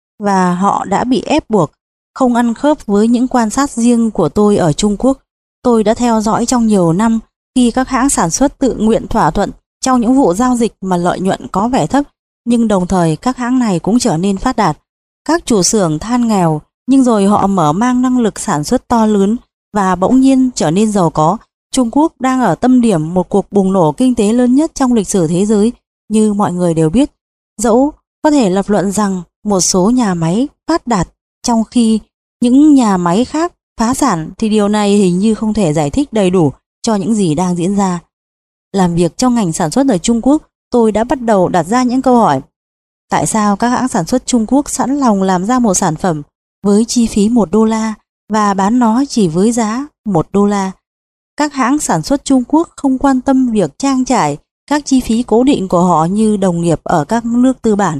và họ đã bị ép buộc không ăn khớp với những quan sát riêng của tôi ở Trung Quốc. Tôi đã theo dõi trong nhiều năm khi các hãng sản xuất tự nguyện thỏa thuận trong những vụ giao dịch mà lợi nhuận có vẻ thấp, nhưng đồng thời các hãng này cũng trở nên phát đạt. Các chủ xưởng than nghèo, nhưng rồi họ mở mang năng lực sản xuất to lớn và bỗng nhiên trở nên giàu có. Trung Quốc đang ở tâm điểm một cuộc bùng nổ kinh tế lớn nhất trong lịch sử thế giới, như mọi người đều biết. Dẫu có thể lập luận rằng một số nhà máy phát đạt trong khi những nhà máy khác phá sản thì điều này hình như không thể giải thích đầy đủ cho những gì đang diễn ra. Làm việc trong ngành sản xuất ở Trung Quốc, tôi đã bắt đầu đặt ra những câu hỏi. Tại sao các hãng sản xuất Trung Quốc sẵn lòng làm ra một sản phẩm với chi phí một đô la và bán nó chỉ với giá một đô la? Các hãng sản xuất Trung Quốc không quan tâm việc trang trải các chi phí cố định của họ như đồng nghiệp ở các nước tư bản.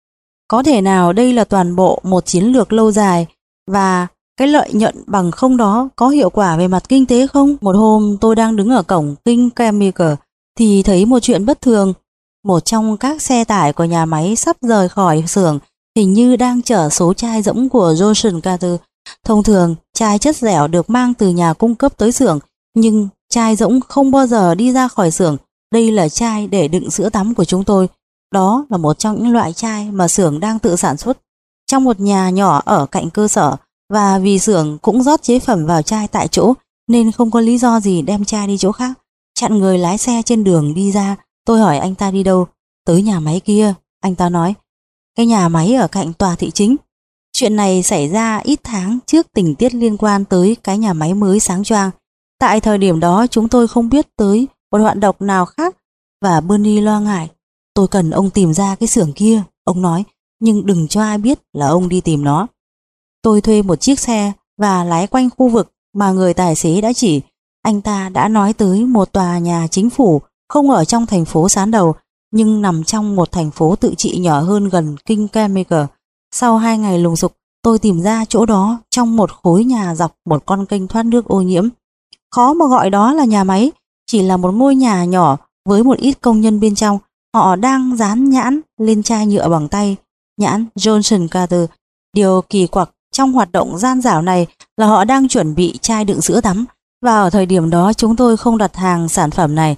Có thể nào đây là toàn bộ một chiến lược lâu dài và cái lợi nhuận bằng không đó có hiệu quả về mặt kinh tế không? Một hôm tôi đang đứng ở cổng King Chemical thì thấy một chuyện bất thường. Một trong các xe tải của nhà máy sắp rời khỏi xưởng, hình như đang chở số chai rỗng của Johnson Carter. Thông thường, chai chất dẻo được mang từ nhà cung cấp tới xưởng, nhưng chai rỗng không bao giờ đi ra khỏi xưởng. Đây là chai để đựng sữa tắm của chúng tôi. Đó là một trong những loại chai mà xưởng đang tự sản xuất trong một nhà nhỏ ở cạnh cơ sở, và vì xưởng cũng rót chế phẩm vào chai tại chỗ nên không có lý do gì đem chai đi chỗ khác. Chặn người lái xe trên đường đi ra, tôi hỏi anh ta đi đâu. Tới nhà máy kia, anh ta nói. Cái nhà máy ở cạnh tòa thị chính. Chuyện này xảy ra ít tháng trước tình tiết liên quan tới cái nhà máy mới sáng choang. Tại thời điểm đó chúng tôi không biết tới một hoạn độc nào khác, và Bernie lo ngại. Tôi cần ông tìm ra cái xưởng kia, ông nói, nhưng đừng cho ai biết là ông đi tìm nó. Tôi thuê một chiếc xe và lái quanh khu vực mà người tài xế đã chỉ. Anh ta đã nói tới một tòa nhà chính phủ không ở trong thành phố Sán Đầu, nhưng nằm trong một thành phố tự trị nhỏ hơn gần King Chemical. Sau hai ngày lùng sục, tôi tìm ra chỗ đó trong một khối nhà dọc một con kênh thoát nước ô nhiễm. Khó mà gọi đó là nhà máy, chỉ là một ngôi nhà nhỏ với một ít công nhân bên trong. Họ đang dán nhãn lên chai nhựa bằng tay, nhãn Johnson Carter. Điều kỳ quặc trong hoạt động gian dảo này là họ đang chuẩn bị chai đựng sữa tắm, và ở thời điểm đó chúng tôi không đặt hàng sản phẩm này.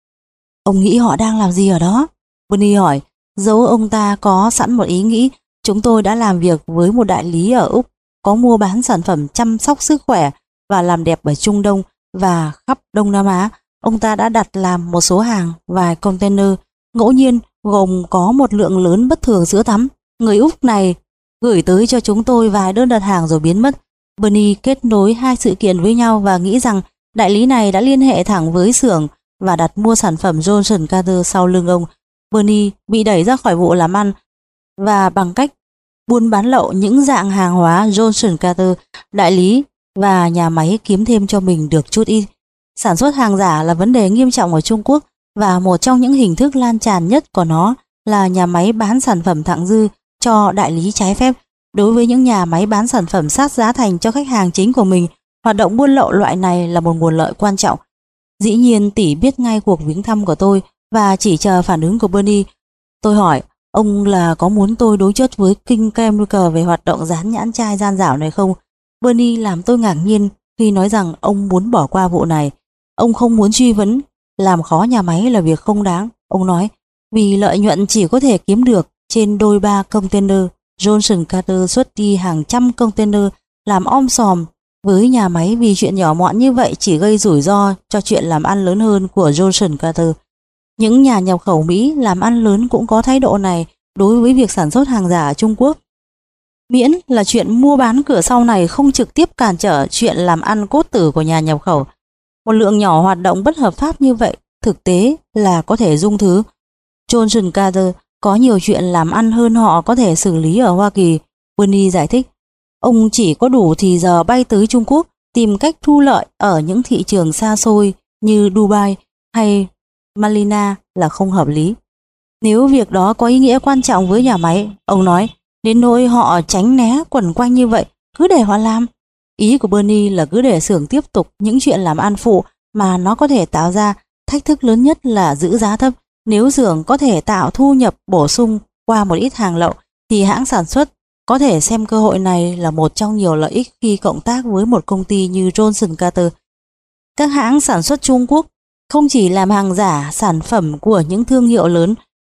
Ông nghĩ họ đang làm gì ở đó? Bernie hỏi. Dẫu ông ta có sẵn một ý nghĩ, chúng tôi đã làm việc với một đại lý ở Úc có mua bán sản phẩm chăm sóc sức khỏe và làm đẹp ở Trung Đông và khắp Đông Nam Á. Ông ta đã đặt làm một số hàng, vài container ngẫu nhiên gồm có một lượng lớn bất thường sữa tắm. Người Úc này gửi tới cho chúng tôi vài đơn đặt hàng rồi biến mất. Bernie kết nối hai sự kiện với nhau và nghĩ rằng đại lý này đã liên hệ thẳng với xưởng và đặt mua sản phẩm Johnson Carter sau lưng ông. Bernie bị đẩy ra khỏi vụ làm ăn, và bằng cách buôn bán lậu những dạng hàng hóa Johnson Carter, đại lý và nhà máy kiếm thêm cho mình được chút ít. Sản xuất hàng giả là vấn đề nghiêm trọng ở Trung Quốc, và một trong những hình thức lan tràn nhất của nó là nhà máy bán sản phẩm thặng dư cho đại lý trái phép. Đối với những nhà máy bán sản phẩm sát giá thành cho khách hàng chính của mình, hoạt động buôn lậu loại này là một nguồn lợi quan trọng. Dĩ nhiên tỷ biết ngay cuộc viếng thăm của tôi và chỉ chờ phản ứng của Bernie. Tôi hỏi, ông là có muốn tôi đối chất với King Chemical về hoạt động dán nhãn chai gian dảo này không? Bernie làm tôi ngạc nhiên khi nói rằng ông muốn bỏ qua vụ này. Ông không muốn truy vấn, làm khó nhà máy là việc không đáng. Ông nói, vì lợi nhuận chỉ có thể kiếm được trên đôi ba container. Johnson Carter xuất đi hàng trăm container làm om sòm với nhà máy, vì chuyện nhỏ mọn như vậy chỉ gây rủi ro cho chuyện làm ăn lớn hơn của Johnson Carter. Những nhà nhập khẩu Mỹ làm ăn lớn cũng có thái độ này đối với việc sản xuất hàng giả ở Trung Quốc. Miễn là chuyện mua bán cửa sau này không trực tiếp cản trở chuyện làm ăn cốt tử của nhà nhập khẩu. Một lượng nhỏ hoạt động bất hợp pháp như vậy thực tế là có thể dung thứ. Johnson Carter có nhiều chuyện làm ăn hơn họ có thể xử lý ở Hoa Kỳ. Bernie giải thích, ông chỉ có đủ thì giờ bay tới Trung Quốc tìm cách thu lợi ở những thị trường xa xôi như Dubai hay Malina là không hợp lý. Nếu việc đó có ý nghĩa quan trọng với nhà máy, ông nói, đến nỗi họ tránh né quẩn quanh như vậy, cứ để họ làm. Ý của Bernie là cứ để xưởng tiếp tục những chuyện làm ăn phụ mà nó có thể tạo ra. Thách thức lớn nhất là giữ giá thấp. Nếu xưởng có thể tạo thu nhập bổ sung qua một ít hàng lậu, thì hãng sản xuất có thể xem cơ hội này là một trong nhiều lợi ích khi cộng tác với một công ty như Johnson Carter. Các hãng sản xuất Trung Quốc không chỉ làm hàng giả sản phẩm của những thương hiệu lớn,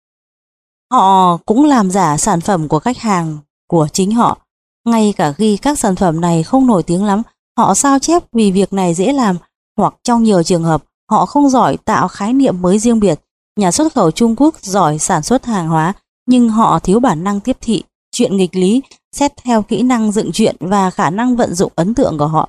họ cũng làm giả sản phẩm của khách hàng của chính họ. Ngay cả khi các sản phẩm này không nổi tiếng lắm, họ sao chép vì việc này dễ làm, hoặc trong nhiều trường hợp họ không giỏi tạo khái niệm mới riêng biệt. Nhà xuất khẩu Trung Quốc giỏi sản xuất hàng hóa, nhưng họ thiếu bản năng tiếp thị, chuyện nghịch lý, xét theo kỹ năng dựng chuyện và khả năng vận dụng ấn tượng của họ.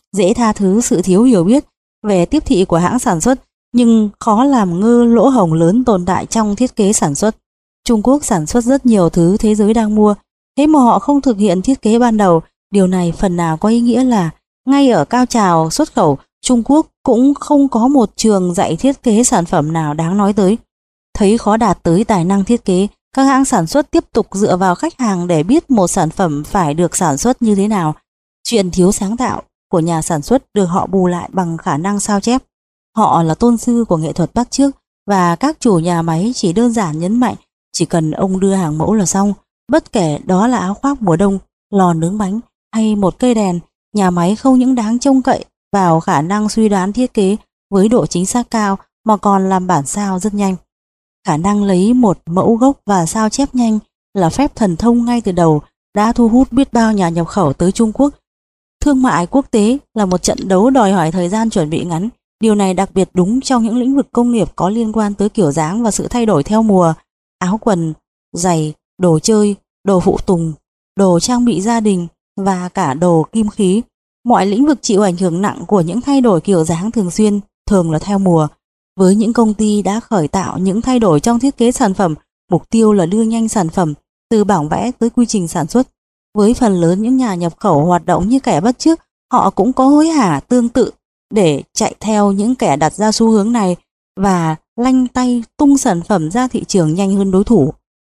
dễ tha thứ sự thiếu hiểu biết về tiếp thị của hãng sản xuất, nhưng khó làm ngơ lỗ hổng lớn tồn tại trong thiết kế sản xuất. Trung Quốc sản xuất rất nhiều thứ thế giới đang mua, thế mà họ không thực hiện thiết kế ban đầu. Điều này phần nào có ý nghĩa là ngay ở cao trào xuất khẩu, Trung Quốc cũng không có một trường dạy thiết kế sản phẩm nào đáng nói tới. Thấy khó đạt tới tài năng thiết kế, các hãng sản xuất tiếp tục dựa vào khách hàng để biết một sản phẩm phải được sản xuất như thế nào. Chuyện thiếu sáng tạo của nhà sản xuất được họ bù lại bằng khả năng sao chép. Họ là tôn sư của nghệ thuật bắt chước, và các chủ nhà máy chỉ đơn giản nhấn mạnh chỉ cần ông đưa hàng mẫu là xong. Bất kể đó là áo khoác mùa đông, lò nướng bánh hay một cây đèn, nhà máy không những đáng trông cậy vào khả năng suy đoán thiết kế với độ chính xác cao mà còn làm bản sao rất nhanh. Khả năng lấy một mẫu gốc và sao chép nhanh là phép thần thông ngay từ đầu đã thu hút biết bao nhà nhập khẩu tới Trung Quốc. Thương mại quốc tế là một trận đấu đòi hỏi thời gian chuẩn bị ngắn. Điều này đặc biệt đúng trong những lĩnh vực công nghiệp có liên quan tới kiểu dáng và sự thay đổi theo mùa. Áo quần, giày, đồ chơi, đồ phụ tùng, đồ trang bị gia đình và cả đồ kim khí. Mọi lĩnh vực chịu ảnh hưởng nặng của những thay đổi kiểu dáng thường xuyên, thường là theo mùa. Với những công ty đã khởi tạo những thay đổi trong thiết kế sản phẩm, mục tiêu là đưa nhanh sản phẩm từ bản vẽ tới quy trình sản xuất. Với phần lớn những nhà nhập khẩu hoạt động như kẻ bắt chước, họ cũng có hối hả tương tự để chạy theo những kẻ đặt ra xu hướng này và lanh tay tung sản phẩm ra thị trường nhanh hơn đối thủ.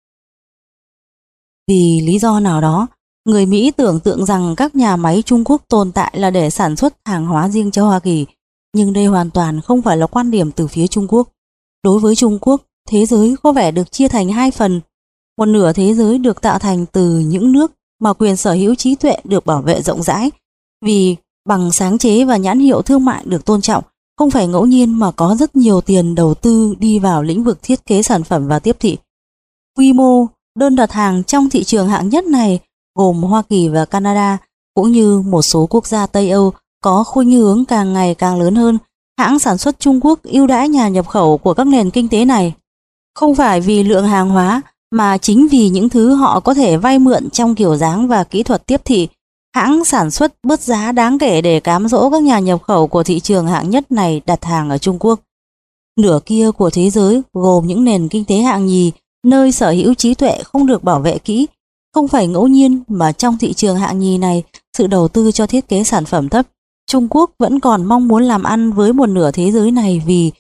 Vì lý do nào đó, người Mỹ tưởng tượng rằng các nhà máy Trung Quốc tồn tại là để sản xuất hàng hóa riêng cho Hoa Kỳ, nhưng đây hoàn toàn không phải là quan điểm từ phía Trung Quốc. Đối với Trung Quốc, thế giới có vẻ được chia thành hai phần. Một nửa thế giới được tạo thành từ những nước mà quyền sở hữu trí tuệ được bảo vệ rộng rãi, vì bằng sáng chế và nhãn hiệu thương mại được tôn trọng. Không phải ngẫu nhiên mà có rất nhiều tiền đầu tư đi vào lĩnh vực thiết kế sản phẩm và tiếp thị. Quy mô đơn đặt hàng trong thị trường hạng nhất này gồm Hoa Kỳ và Canada, cũng như một số quốc gia Tây Âu có khuynh hướng càng ngày càng lớn hơn. Hãng sản xuất Trung Quốc ưu đãi nhà nhập khẩu của các nền kinh tế này, không phải vì lượng hàng hóa mà chính vì những thứ họ có thể vay mượn trong kiểu dáng và kỹ thuật tiếp thị. Hãng sản xuất bớt giá đáng kể để cám dỗ các nhà nhập khẩu của thị trường hạng nhất này đặt hàng ở Trung Quốc. Nửa kia của thế giới gồm những nền kinh tế hạng nhì, nơi sở hữu trí tuệ không được bảo vệ kỹ. Không phải ngẫu nhiên mà trong thị trường hạng nhì này, sự đầu tư cho thiết kế sản phẩm thấp. Trung Quốc vẫn còn mong muốn làm ăn với một nửa thế giới này, vì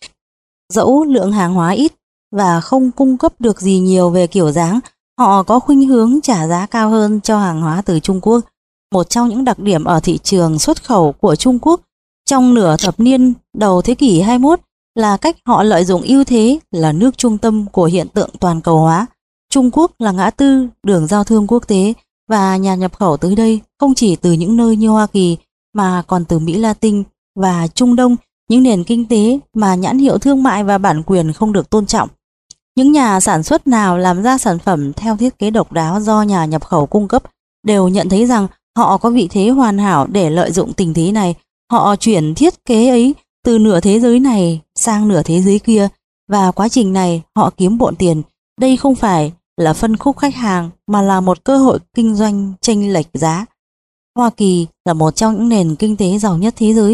dẫu lượng hàng hóa ít và không cung cấp được gì nhiều về kiểu dáng, họ có khuynh hướng trả giá cao hơn cho hàng hóa từ Trung Quốc. Một trong những đặc điểm ở thị trường xuất khẩu của Trung Quốc trong nửa thập niên đầu thế kỷ hai mươi mốt là cách họ lợi dụng ưu thế là nước trung tâm của hiện tượng toàn cầu hóa. Trung Quốc là ngã tư đường giao thương quốc tế, và nhà nhập khẩu tới đây không chỉ từ những nơi như Hoa Kỳ mà còn từ Mỹ Latin và Trung Đông, những nền kinh tế mà nhãn hiệu thương mại và bản quyền không được tôn trọng. Những nhà sản xuất nào làm ra sản phẩm theo thiết kế độc đáo do nhà nhập khẩu cung cấp đều nhận thấy rằng họ có vị thế hoàn hảo để lợi dụng tình thế này. Họ chuyển thiết kế ấy từ nửa thế giới này sang nửa thế giới kia, và quá trình này họ kiếm bộn tiền. Đây không phải là phân khúc khách hàng mà là một cơ hội kinh doanh chênh lệch giá. Hoa Kỳ là một trong những nền kinh tế giàu nhất thế giới,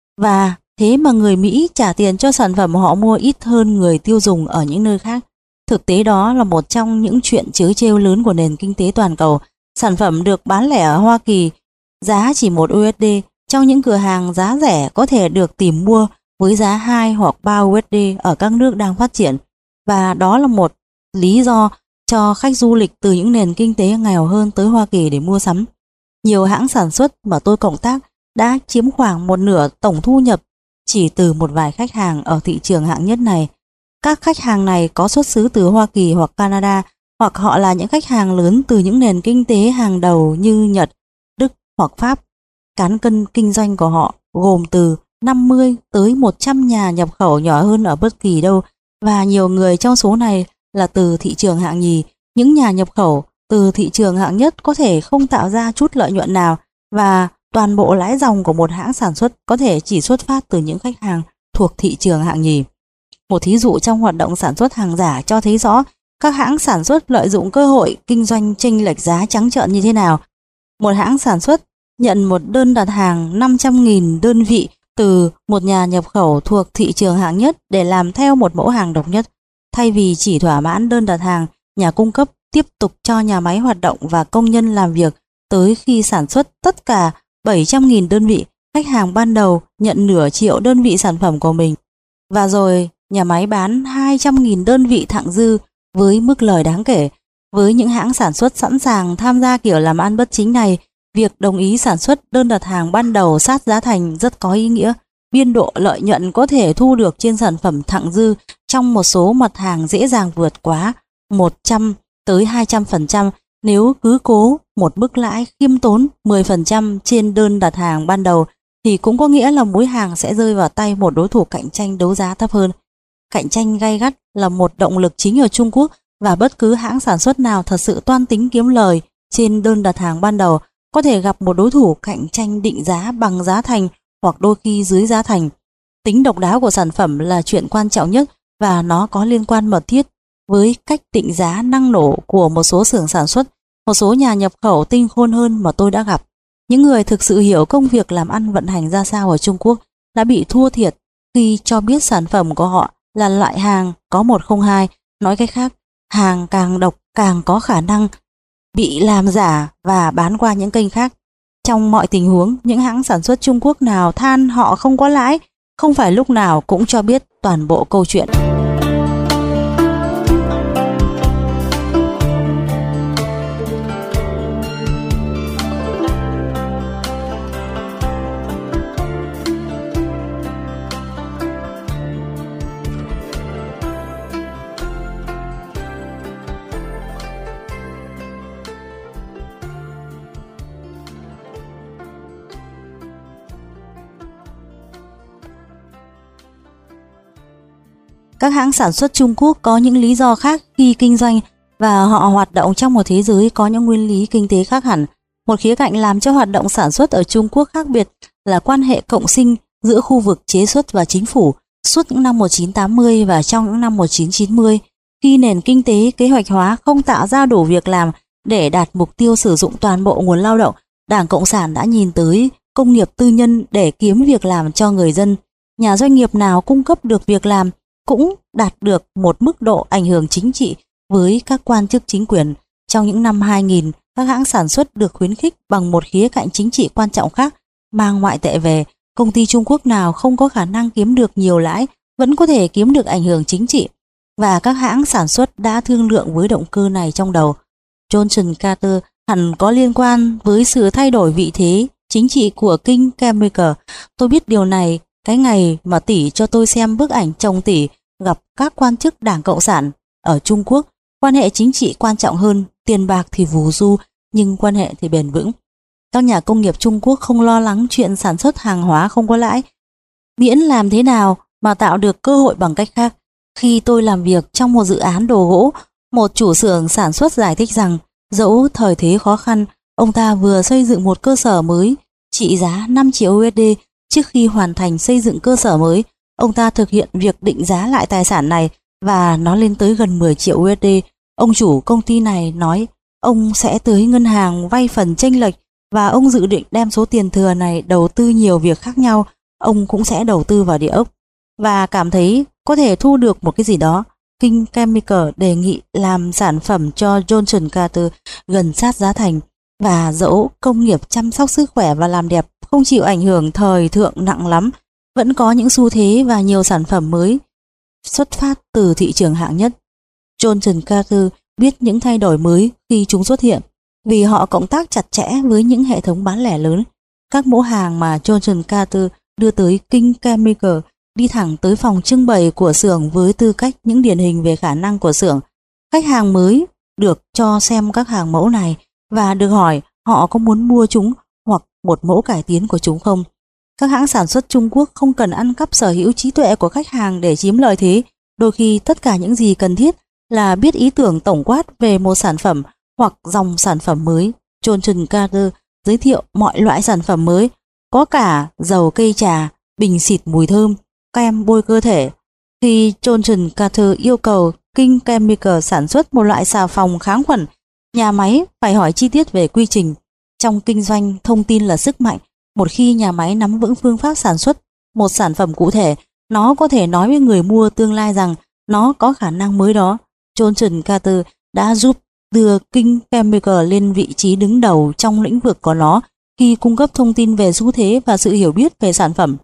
và thế mà người Mỹ trả tiền cho sản phẩm họ mua ít hơn người tiêu dùng ở những nơi khác. Thực tế đó là một trong những chuyện trớ trêu lớn của nền kinh tế toàn cầu. Sản phẩm được bán lẻ ở Hoa Kỳ giá chỉ một đô la, trong những cửa hàng giá rẻ có thể được tìm mua với giá hai hoặc ba đô la ở các nước đang phát triển, và đó là một lý do cho khách du lịch từ những nền kinh tế nghèo hơn tới Hoa Kỳ để mua sắm. Nhiều hãng sản xuất mà tôi cộng tác đã chiếm khoảng một nửa tổng thu nhập chỉ từ một vài khách hàng ở thị trường hạng nhất này. Các khách hàng này có xuất xứ từ Hoa Kỳ hoặc Canada, hoặc họ là những khách hàng lớn từ những nền kinh tế hàng đầu như Nhật, Đức hoặc Pháp. Cán cân kinh doanh của họ gồm từ năm mươi tới một trăm nhà nhập khẩu nhỏ hơn ở bất kỳ đâu, và nhiều người trong số này là từ thị trường hạng nhì. Những nhà nhập khẩu từ thị trường hạng nhất có thể không tạo ra chút lợi nhuận nào, và toàn bộ lãi dòng của một hãng sản xuất có thể chỉ xuất phát từ những khách hàng thuộc thị trường hạng nhì. Một thí dụ trong hoạt động sản xuất hàng giả cho thấy rõ các hãng sản xuất lợi dụng cơ hội kinh doanh chênh lệch giá trắng trợn như thế nào. Một hãng sản xuất nhận một đơn đặt hàng năm trăm nghìn đơn vị từ một nhà nhập khẩu thuộc thị trường hạng nhất để làm theo một mẫu hàng độc nhất. Thay vì chỉ thỏa mãn đơn đặt hàng, nhà cung cấp tiếp tục cho nhà máy hoạt động và công nhân làm việc tới khi sản xuất tất cả bảy trăm nghìn đơn vị. Khách hàng ban đầu nhận nửa triệu đơn vị sản phẩm của mình, và rồi nhà máy bán hai trăm nghìn đơn vị thặng dư với mức lời đáng kể. Với những hãng sản xuất sẵn sàng tham gia kiểu làm ăn bất chính này, việc đồng ý sản xuất đơn đặt hàng ban đầu sát giá thành rất có ý nghĩa. Biên độ lợi nhuận có thể thu được trên sản phẩm thặng dư trong một số mặt hàng dễ dàng vượt quá một trăm tới hai trăm phần trăm nếu cứ cố một mức lãi khiêm tốn mười phần trăm trên đơn đặt hàng ban đầu, thì cũng có nghĩa là mỗi hàng sẽ rơi vào tay một đối thủ cạnh tranh đấu giá thấp hơn. Cạnh tranh gay gắt là một động lực chính ở Trung Quốc, và bất cứ hãng sản xuất nào thật sự toan tính kiếm lời trên đơn đặt hàng ban đầu có thể gặp một đối thủ cạnh tranh định giá bằng giá thành hoặc đôi khi dưới giá thành. Tính độc đáo của sản phẩm là chuyện quan trọng nhất, và nó có liên quan mật thiết với cách định giá năng nổ của một số xưởng sản xuất, một số nhà nhập khẩu tinh khôn hơn mà tôi đã gặp. Những người thực sự hiểu công việc làm ăn vận hành ra sao ở Trung Quốc đã bị thua thiệt khi cho biết sản phẩm của họ là loại hàng có một không hai. Nói cách khác, hàng càng độc càng có khả năng bị làm giả và bán qua những kênh khác. Trong mọi tình huống, những hãng sản xuất Trung Quốc nào than họ không có lãi, không phải lúc nào cũng cho biết toàn bộ câu chuyện. Các hãng sản xuất Trung Quốc có những lý do khác khi kinh doanh, và họ hoạt động trong một thế giới có những nguyên lý kinh tế khác hẳn. Một khía cạnh làm cho hoạt động sản xuất ở Trung Quốc khác biệt là quan hệ cộng sinh giữa khu vực chế xuất và chính phủ. Suốt những năm một nghìn chín trăm tám mươi và trong những năm một nghìn chín trăm chín mươi, khi nền kinh tế kế hoạch hóa không tạo ra đủ việc làm để đạt mục tiêu sử dụng toàn bộ nguồn lao động, Đảng Cộng sản đã nhìn tới công nghiệp tư nhân để kiếm việc làm cho người dân. Nhà doanh nghiệp nào cung cấp được việc làm cũng đạt được một mức độ ảnh hưởng chính trị với các quan chức chính quyền. Trong những năm hai nghìn, các hãng sản xuất được khuyến khích bằng một khía cạnh chính trị quan trọng khác, mang ngoại tệ về. Công ty Trung Quốc nào không có khả năng kiếm được nhiều lãi vẫn có thể kiếm được ảnh hưởng chính trị, và các hãng sản xuất đã thương lượng với động cơ này trong đầu. Johnson Carter hẳn có liên quan với sự thay đổi vị thế chính trị của King Chemical. Tôi biết điều này cái ngày mà tỷ cho tôi xem bức ảnh chồng tỷ gặp các quan chức Đảng Cộng sản. Ở Trung Quốc, quan hệ chính trị quan trọng hơn, tiền bạc thì vù du, nhưng quan hệ thì bền vững. Các nhà công nghiệp Trung Quốc không lo lắng chuyện sản xuất hàng hóa không có lãi, miễn làm thế nào mà tạo được cơ hội bằng cách khác. Khi tôi làm việc trong một dự án đồ gỗ, một chủ xưởng sản xuất giải thích rằng dẫu thời thế khó khăn, ông ta vừa xây dựng một cơ sở mới trị giá năm triệu u ét đê. Trước khi hoàn thành xây dựng cơ sở mới, ông ta thực hiện việc định giá lại tài sản này và nó lên tới gần mười triệu u ét đê. Ông chủ công ty này nói ông sẽ tới ngân hàng vay phần chênh lệch, và ông dự định đem số tiền thừa này đầu tư nhiều việc khác nhau. Ông cũng sẽ đầu tư vào địa ốc và cảm thấy có thể thu được một cái gì đó. King Chemical đề nghị làm sản phẩm cho Johnson Carter gần sát giá thành, và dẫu công nghiệp chăm sóc sức khỏe và làm đẹp không chịu ảnh hưởng thời thượng nặng lắm, vẫn có những xu thế và nhiều sản phẩm mới xuất phát từ thị trường hạng nhất. Johnson Carter biết những thay đổi mới khi chúng xuất hiện, vì họ cộng tác chặt chẽ với những hệ thống bán lẻ lớn. Các mẫu hàng mà Johnson Carter đưa tới King Chemical đi thẳng tới phòng trưng bày của xưởng với tư cách những điển hình về khả năng của xưởng. Khách hàng mới được cho xem các hàng mẫu này và được hỏi họ có muốn mua chúng hoặc một mẫu cải tiến của chúng không. Các hãng sản xuất Trung Quốc không cần ăn cắp sở hữu trí tuệ của khách hàng để chiếm lợi thế. Đôi khi tất cả những gì cần thiết là biết ý tưởng tổng quát về một sản phẩm hoặc dòng sản phẩm mới. Johnson Carter giới thiệu mọi loại sản phẩm mới, có cả dầu cây trà, bình xịt mùi thơm, kem bôi cơ thể. Khi Johnson Carter yêu cầu King Chemical sản xuất một loại xà phòng kháng khuẩn, nhà máy phải hỏi chi tiết về quy trình. Trong kinh doanh, thông tin là sức mạnh. Một khi nhà máy nắm vững phương pháp sản xuất một sản phẩm cụ thể, nó có thể nói với người mua tương lai rằng nó có khả năng mới đó. Johnson Carter đã giúp đưa King Chemical lên vị trí đứng đầu trong lĩnh vực của nó khi cung cấp thông tin về xu thế và sự hiểu biết về sản phẩm.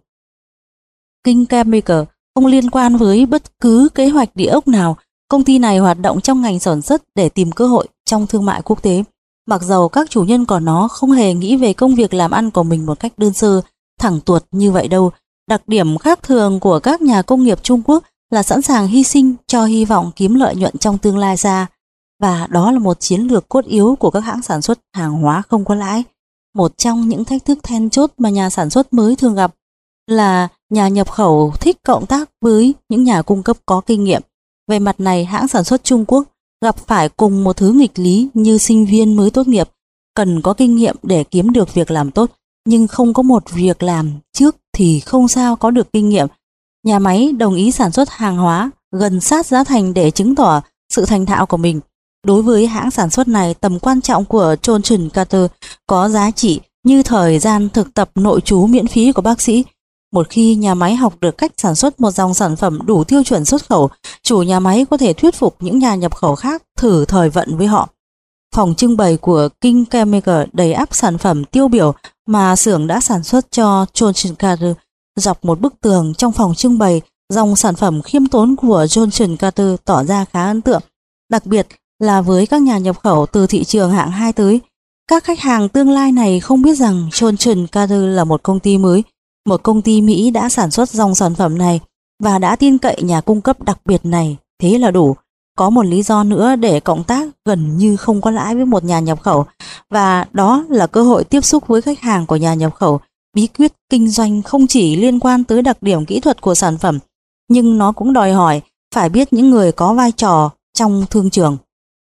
King Chemical không liên quan với bất cứ kế hoạch địa ốc nào. Công ty này hoạt động trong ngành sản xuất để tìm cơ hội trong thương mại quốc tế. Mặc dầu các chủ nhân của nó không hề nghĩ về công việc làm ăn của mình một cách đơn sơ, thẳng tuột như vậy đâu. Đặc điểm khác thường của các nhà công nghiệp Trung Quốc là sẵn sàng hy sinh cho hy vọng kiếm lợi nhuận trong tương lai xa. Và đó là một chiến lược cốt yếu của các hãng sản xuất hàng hóa không có lãi. Một trong những thách thức then chốt mà nhà sản xuất mới thường gặp là nhà nhập khẩu thích cộng tác với những nhà cung cấp có kinh nghiệm. Về mặt này, hãng sản xuất Trung Quốc gặp phải cùng một thứ nghịch lý như sinh viên mới tốt nghiệp, cần có kinh nghiệm để kiếm được việc làm tốt, nhưng không có một việc làm trước thì không sao có được kinh nghiệm. Nhà máy đồng ý sản xuất hàng hóa gần sát giá thành để chứng tỏ sự thành thạo của mình. Đối với hãng sản xuất này, tầm quan trọng của Johnson Carter có giá trị như thời gian thực tập nội trú miễn phí của bác sĩ. Một khi nhà máy học được cách sản xuất một dòng sản phẩm đủ tiêu chuẩn xuất khẩu, chủ nhà máy có thể thuyết phục những nhà nhập khẩu khác thử thời vận với họ. Phòng trưng bày của King Chemical đầy ắp sản phẩm tiêu biểu mà xưởng đã sản xuất cho Johnson Carter. Dọc một bức tường trong phòng trưng bày, dòng sản phẩm khiêm tốn của Johnson Carter tỏ ra khá ấn tượng, đặc biệt là với các nhà nhập khẩu từ thị trường hạng hai tới. Các khách hàng tương lai này không biết rằng Johnson Carter là một công ty mới, một công ty Mỹ đã sản xuất dòng sản phẩm này và đã tin cậy nhà cung cấp đặc biệt này, thế là đủ. Có một lý do nữa để cộng tác gần như không có lãi với một nhà nhập khẩu, và đó là cơ hội tiếp xúc với khách hàng của nhà nhập khẩu. Bí quyết kinh doanh không chỉ liên quan tới đặc điểm kỹ thuật của sản phẩm, nhưng nó cũng đòi hỏi phải biết những người có vai trò trong thương trường.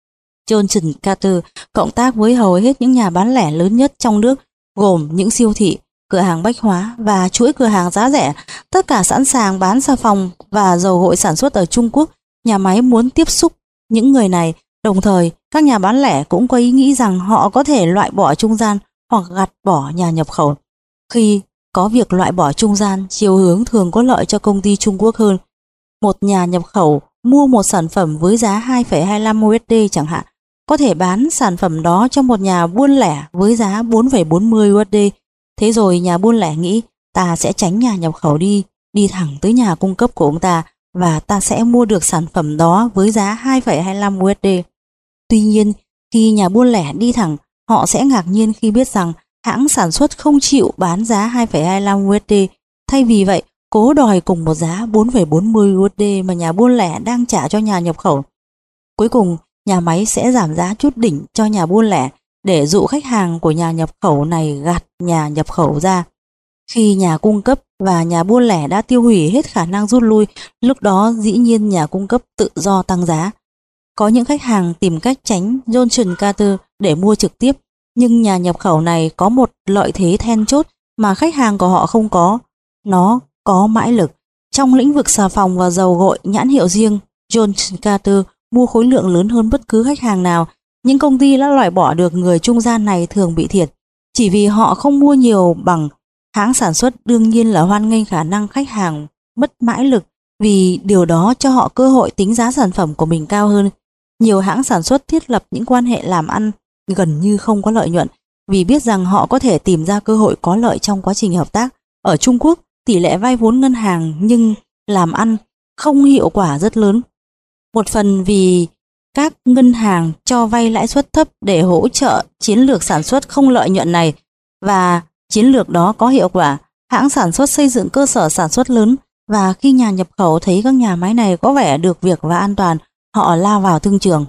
Johnson Carter cộng tác với hầu hết những nhà bán lẻ lớn nhất trong nước, gồm những siêu thị, cửa hàng bách hóa và chuỗi cửa hàng giá rẻ, tất cả sẵn sàng bán xà phòng và dầu gội sản xuất ở Trung Quốc. Nhà máy muốn tiếp xúc những người này, đồng thời các nhà bán lẻ cũng có ý nghĩ rằng họ có thể loại bỏ trung gian hoặc gạt bỏ nhà nhập khẩu. Khi có việc loại bỏ trung gian, chiều hướng thường có lợi cho công ty Trung Quốc hơn. Một nhà nhập khẩu mua một sản phẩm với giá hai phẩy hai lăm đô la chẳng hạn, có thể bán sản phẩm đó cho một nhà buôn lẻ với giá bốn phẩy bốn mươi đô la. Thế rồi nhà buôn lẻ nghĩ ta sẽ tránh nhà nhập khẩu đi, đi thẳng tới nhà cung cấp của ông ta và ta sẽ mua được sản phẩm đó với giá hai phẩy hai lăm đô la. Tuy nhiên, khi nhà buôn lẻ đi thẳng, họ sẽ ngạc nhiên khi biết rằng hãng sản xuất không chịu bán giá hai phẩy hai lăm đô la. Thay vì vậy, cố đòi cùng một giá bốn phẩy bốn mươi đô la mà nhà buôn lẻ đang trả cho nhà nhập khẩu. Cuối cùng, nhà máy sẽ giảm giá chút đỉnh cho nhà buôn lẻ để dụ khách hàng của nhà nhập khẩu này gạt nhà nhập khẩu ra. Khi nhà cung cấp và nhà buôn lẻ đã tiêu hủy hết khả năng rút lui, lúc đó dĩ nhiên nhà cung cấp tự do tăng giá. Có những khách hàng tìm cách tránh Johnson Carter để mua trực tiếp, nhưng nhà nhập khẩu này có một lợi thế then chốt mà khách hàng của họ không có. Nó có mãi lực. Trong lĩnh vực xà phòng và dầu gội nhãn hiệu riêng, Johnson Carter mua khối lượng lớn hơn bất cứ khách hàng nào. Những công ty đã loại bỏ được người trung gian này thường bị thiệt, chỉ vì họ không mua nhiều bằng. Hãng sản xuất đương nhiên là hoan nghênh khả năng khách hàng mất mãi lực, vì điều đó cho họ cơ hội tính giá sản phẩm của mình cao hơn. Nhiều hãng sản xuất thiết lập những quan hệ làm ăn gần như không có lợi nhuận, vì biết rằng họ có thể tìm ra cơ hội có lợi trong quá trình hợp tác. Ở Trung Quốc, tỷ lệ vay vốn ngân hàng nhưng làm ăn không hiệu quả rất lớn. Một phần vì các ngân hàng cho vay lãi suất thấp để hỗ trợ chiến lược sản xuất không lợi nhuận này, và chiến lược đó có hiệu quả. Hãng sản xuất xây dựng cơ sở sản xuất lớn, và khi nhà nhập khẩu thấy các nhà máy này có vẻ được việc và an toàn, họ lao vào thương trường.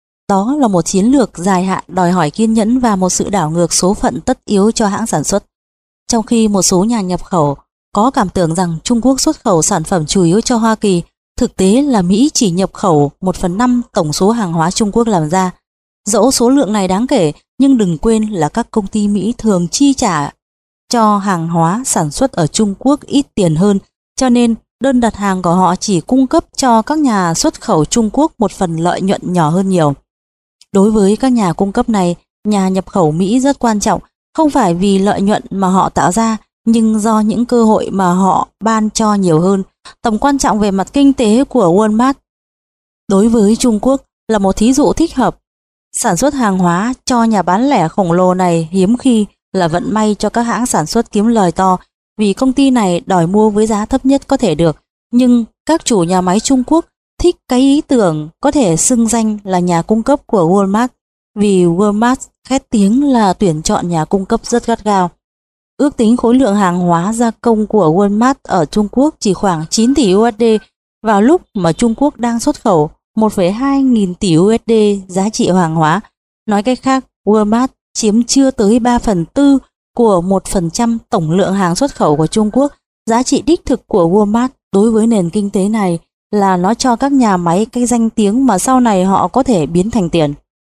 Đó là một chiến lược dài hạn đòi hỏi kiên nhẫn và một sự đảo ngược số phận tất yếu cho hãng sản xuất. Trong khi một số nhà nhập khẩu có cảm tưởng rằng Trung Quốc xuất khẩu sản phẩm chủ yếu cho Hoa Kỳ, thực tế là Mỹ chỉ nhập khẩu một phần năm tổng số hàng hóa Trung Quốc làm ra. Dẫu số lượng này đáng kể, nhưng đừng quên là các công ty Mỹ thường chi trả cho hàng hóa sản xuất ở Trung Quốc ít tiền hơn, cho nên đơn đặt hàng của họ chỉ cung cấp cho các nhà xuất khẩu Trung Quốc một phần lợi nhuận nhỏ hơn nhiều. Đối với các nhà cung cấp này, nhà nhập khẩu Mỹ rất quan trọng, không phải vì lợi nhuận mà họ tạo ra, nhưng do những cơ hội mà họ ban cho nhiều hơn. Tầm quan trọng về mặt kinh tế của Walmart đối với Trung Quốc là một thí dụ thích hợp. Sản xuất hàng hóa cho nhà bán lẻ khổng lồ này hiếm khi là vận may cho các hãng sản xuất kiếm lời to, vì công ty này đòi mua với giá thấp nhất có thể được. Nhưng các chủ nhà máy Trung Quốc thích cái ý tưởng có thể xưng danh là nhà cung cấp của Walmart, vì Walmart khét tiếng là tuyển chọn nhà cung cấp rất gắt gao. Ước tính khối lượng hàng hóa gia công của Walmart ở Trung Quốc chỉ khoảng chín tỷ đô la vào lúc mà Trung Quốc đang xuất khẩu một phẩy hai nghìn tỷ đô la giá trị hàng hóa. Nói cách khác, Walmart chiếm chưa tới ba phần tư của một phần trăm tổng lượng hàng xuất khẩu của Trung Quốc. Giá trị đích thực của Walmart đối với nền kinh tế này là nó cho các nhà máy cái danh tiếng mà sau này họ có thể biến thành tiền.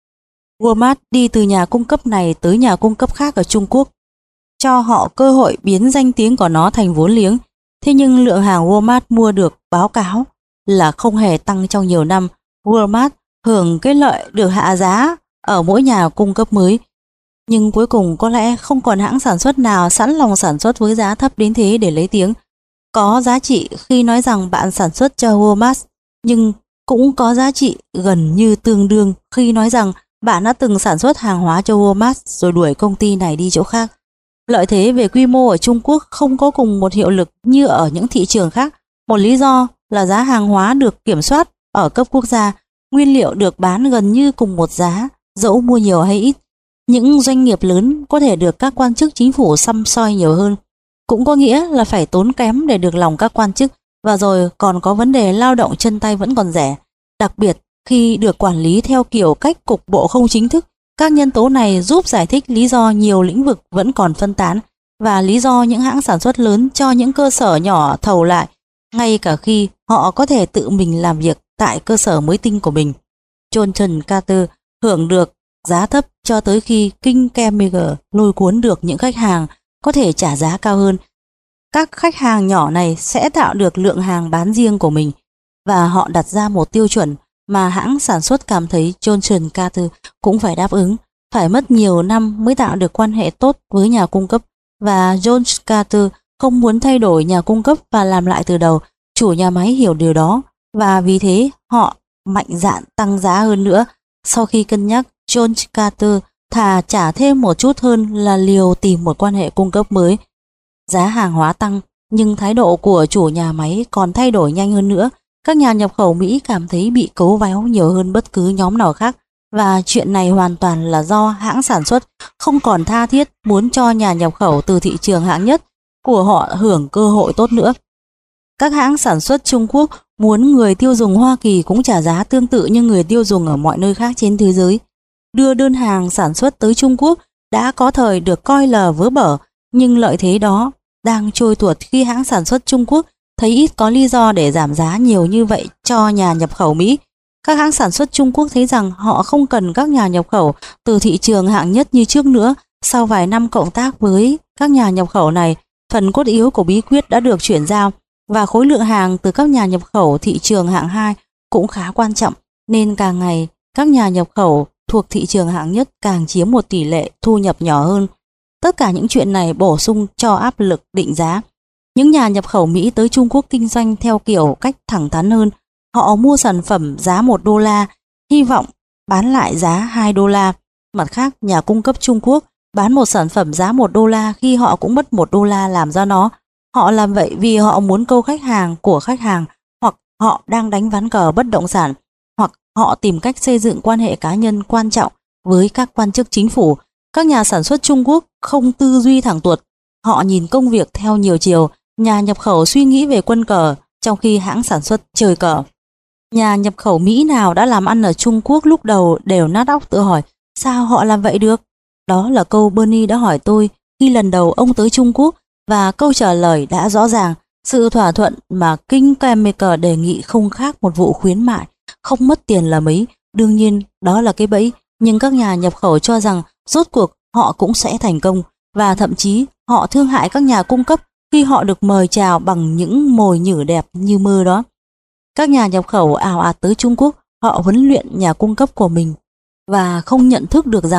Walmart đi từ nhà cung cấp này tới nhà cung cấp khác ở Trung Quốc, cho họ cơ hội biến danh tiếng của nó thành vốn liếng. Thế nhưng lượng hàng Walmart mua được báo cáo là không hề tăng trong nhiều năm. Walmart hưởng cái lợi được hạ giá ở mỗi nhà cung cấp mới. Nhưng cuối cùng có lẽ không còn hãng sản xuất nào sẵn lòng sản xuất với giá thấp đến thế để lấy tiếng. Có giá trị khi nói rằng bạn sản xuất cho Walmart, nhưng cũng có giá trị gần như tương đương khi nói rằng bạn đã từng sản xuất hàng hóa cho Walmart rồi đuổi công ty này đi chỗ khác. Lợi thế về quy mô ở Trung Quốc không có cùng một hiệu lực như ở những thị trường khác. Một lý do là giá hàng hóa được kiểm soát ở cấp quốc gia, nguyên liệu được bán gần như cùng một giá, dẫu mua nhiều hay ít. Những doanh nghiệp lớn có thể được các quan chức chính phủ săm soi nhiều hơn, cũng có nghĩa là phải tốn kém để được lòng các quan chức, và rồi còn có vấn đề lao động chân tay vẫn còn rẻ. Đặc biệt khi được quản lý theo kiểu cách cục bộ không chính thức, các nhân tố này giúp giải thích lý do nhiều lĩnh vực vẫn còn phân tán và lý do những hãng sản xuất lớn cho những cơ sở nhỏ thầu lại, ngay cả khi họ có thể tự mình làm việc tại cơ sở mới tinh của mình. Johnson Carter hưởng được giá thấp cho tới khi King Chemical lôi cuốn được những khách hàng có thể trả giá cao hơn. Các khách hàng nhỏ này sẽ tạo được lượng hàng bán riêng của mình, và họ đặt ra một tiêu chuẩn mà hãng sản xuất cảm thấy Johnson Carter cũng phải đáp ứng. Phải mất nhiều năm mới tạo được quan hệ tốt với nhà cung cấp, và Johnson Carter không muốn thay đổi nhà cung cấp và làm lại từ đầu. Chủ nhà máy hiểu điều đó, và vì thế họ mạnh dạn tăng giá hơn nữa. Sau khi cân nhắc, John Carter thà trả thêm một chút hơn là liều tìm một quan hệ cung cấp mới. Giá hàng hóa tăng, nhưng thái độ của chủ nhà máy còn thay đổi nhanh hơn nữa. Các nhà nhập khẩu Mỹ cảm thấy bị cấu véo nhiều hơn bất cứ nhóm nào khác, và chuyện này hoàn toàn là do hãng sản xuất không còn tha thiết muốn cho nhà nhập khẩu từ thị trường hạng nhất của họ hưởng cơ hội tốt nữa. Các hãng sản xuất Trung Quốc muốn người tiêu dùng Hoa Kỳ cũng trả giá tương tự như người tiêu dùng ở mọi nơi khác trên thế giới. Đưa đơn hàng sản xuất tới Trung Quốc đã có thời được coi là vớ vẩn, nhưng lợi thế đó đang trôi tuột khi hãng sản xuất Trung Quốc thấy ít có lý do để giảm giá nhiều như vậy cho nhà nhập khẩu Mỹ. Các hãng sản xuất Trung Quốc thấy rằng họ không cần các nhà nhập khẩu từ thị trường hạng nhất như trước nữa. Sau vài năm cộng tác với các nhà nhập khẩu này, phần cốt yếu của bí quyết đã được chuyển giao, và khối lượng hàng từ các nhà nhập khẩu thị trường hạng hai cũng khá quan trọng, nên càng ngày các nhà nhập khẩu thuộc thị trường hạng nhất càng chiếm một tỷ lệ thu nhập nhỏ hơn. Tất cả những chuyện này bổ sung cho áp lực định giá. Những nhà nhập khẩu Mỹ tới Trung Quốc kinh doanh theo kiểu cách thẳng thắn hơn. Họ mua sản phẩm giá một đô la, hy vọng bán lại giá hai đô la. Mặt khác, nhà cung cấp Trung Quốc bán một sản phẩm giá một đô la khi họ cũng mất một đô la làm ra nó. Họ làm vậy vì họ muốn câu khách hàng của khách hàng, hoặc họ đang đánh ván cờ bất động sản, hoặc họ tìm cách xây dựng quan hệ cá nhân quan trọng với các quan chức chính phủ. Các nhà sản xuất Trung Quốc không tư duy thẳng tuột, họ nhìn công việc theo nhiều chiều. Nhà nhập khẩu suy nghĩ về quân cờ, trong khi hãng sản xuất chơi cờ. Nhà nhập khẩu Mỹ nào đã làm ăn ở Trung Quốc lúc đầu đều nát óc tự hỏi sao họ làm vậy được. Đó là câu Bernie đã hỏi tôi khi lần đầu ông tới Trung Quốc, và câu trả lời đã rõ ràng. Sự thỏa thuận mà King Chemical đề nghị không khác một vụ khuyến mại, không mất tiền là mấy. Đương nhiên đó là cái bẫy, nhưng các nhà nhập khẩu cho rằng rốt cuộc họ cũng sẽ thành công, và thậm chí họ thương hại các nhà cung cấp khi họ được mời chào bằng những mồi nhử đẹp như mơ đó. Các nhà nhập khẩu ào ạt tới Trung Quốc, họ huấn luyện nhà cung cấp của mình và không nhận thức được rằng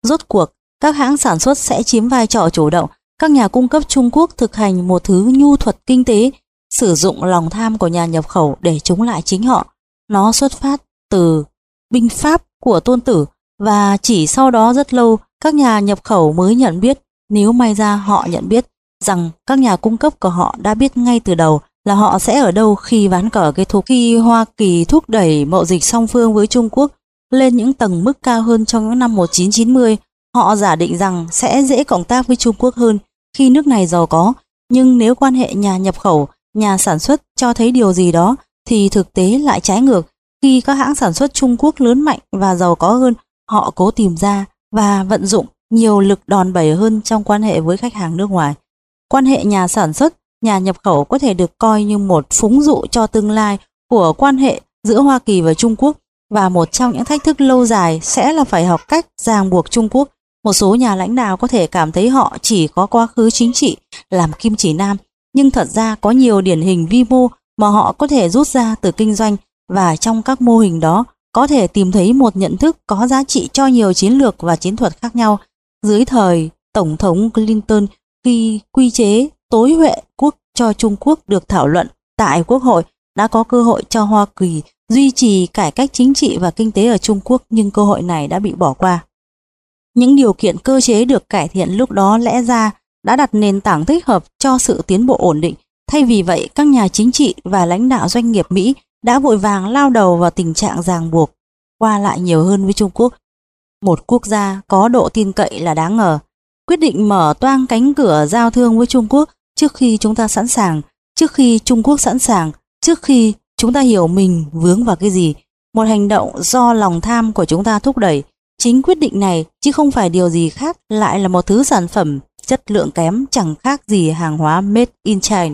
Rốt cuộc, các hãng sản xuất sẽ chiếm vai trò chủ động. Các nhà cung cấp Trung Quốc thực hành một thứ nhu thuật kinh tế, sử dụng lòng tham của nhà nhập khẩu để chống lại chính họ. Nó xuất phát từ binh pháp của Tôn Tử, và chỉ sau đó rất lâu các nhà nhập khẩu mới nhận biết, nếu may ra họ nhận biết, rằng các nhà cung cấp của họ đã biết ngay từ đầu là họ sẽ ở đâu khi ván cờ kết thúc. Khi Hoa Kỳ thúc đẩy mậu dịch song phương với Trung Quốc lên những tầng mức cao hơn trong những năm một nghìn chín trăm chín mươi, họ giả định rằng sẽ dễ cộng tác với Trung Quốc hơn khi nước này giàu có. Nhưng nếu quan hệ nhà nhập khẩu, nhà sản xuất cho thấy điều gì đó, thì thực tế lại trái ngược. Khi các hãng sản xuất Trung Quốc lớn mạnh và giàu có hơn, họ cố tìm ra và vận dụng nhiều lực đòn bẩy hơn trong quan hệ với khách hàng nước ngoài. Quan hệ nhà sản xuất, nhà nhập khẩu có thể được coi như một phúng dụ cho tương lai của quan hệ giữa Hoa Kỳ và Trung Quốc, và một trong những thách thức lâu dài sẽ là phải học cách ràng buộc Trung Quốc. Một số nhà lãnh đạo có thể cảm thấy họ chỉ có quá khứ chính trị làm kim chỉ nam, nhưng thật ra có nhiều điển hình vi mô mà họ có thể rút ra từ kinh doanh, và trong các mô hình đó có thể tìm thấy một nhận thức có giá trị cho nhiều chiến lược và chiến thuật khác nhau. Dưới thời Tổng thống Clinton, khi quy chế tối huệ quốc cho Trung Quốc được thảo luận tại Quốc hội, đã có cơ hội cho Hoa Kỳ duy trì cải cách chính trị và kinh tế ở Trung Quốc, nhưng cơ hội này đã bị bỏ qua. Những điều kiện cơ chế được cải thiện lúc đó lẽ ra đã đặt nền tảng thích hợp cho sự tiến bộ ổn định. Thay vì vậy, các nhà chính trị và lãnh đạo doanh nghiệp Mỹ đã vội vàng lao đầu vào tình trạng ràng buộc qua lại nhiều hơn với Trung Quốc, một quốc gia có độ tin cậy là đáng ngờ. Quyết định mở toang cánh cửa giao thương với Trung Quốc trước khi chúng ta sẵn sàng, trước khi Trung Quốc sẵn sàng, trước khi chúng ta hiểu mình vướng vào cái gì. Một hành động do lòng tham của chúng ta thúc đẩy. Chính quyết định này, chứ không phải điều gì khác, lại là một thứ sản phẩm chất lượng kém, chẳng khác gì hàng hóa made in China.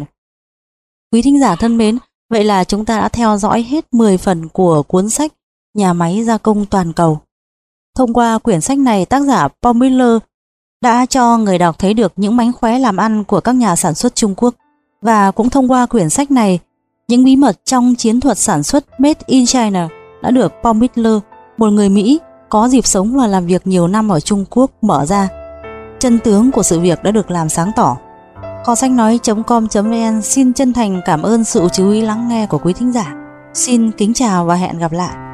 Quý thính giả thân mến, vậy là chúng ta đã theo dõi hết mười phần của cuốn sách Nhà máy gia công toàn cầu. Thông qua quyển sách này, tác giả Paul Miller đã cho người đọc thấy được những mánh khóe làm ăn của các nhà sản xuất Trung Quốc, và cũng thông qua quyển sách này, những bí mật trong chiến thuật sản xuất made in China đã được Paul Miller, một người Mỹ có dịp sống và làm việc nhiều năm ở Trung Quốc, mở ra. Chân tướng của sự việc đã được làm sáng tỏ. Kho sách nói chấm com chấm vn xin chân thành cảm ơn sự chú ý lắng nghe của quý thính giả. Xin kính chào và hẹn gặp lại.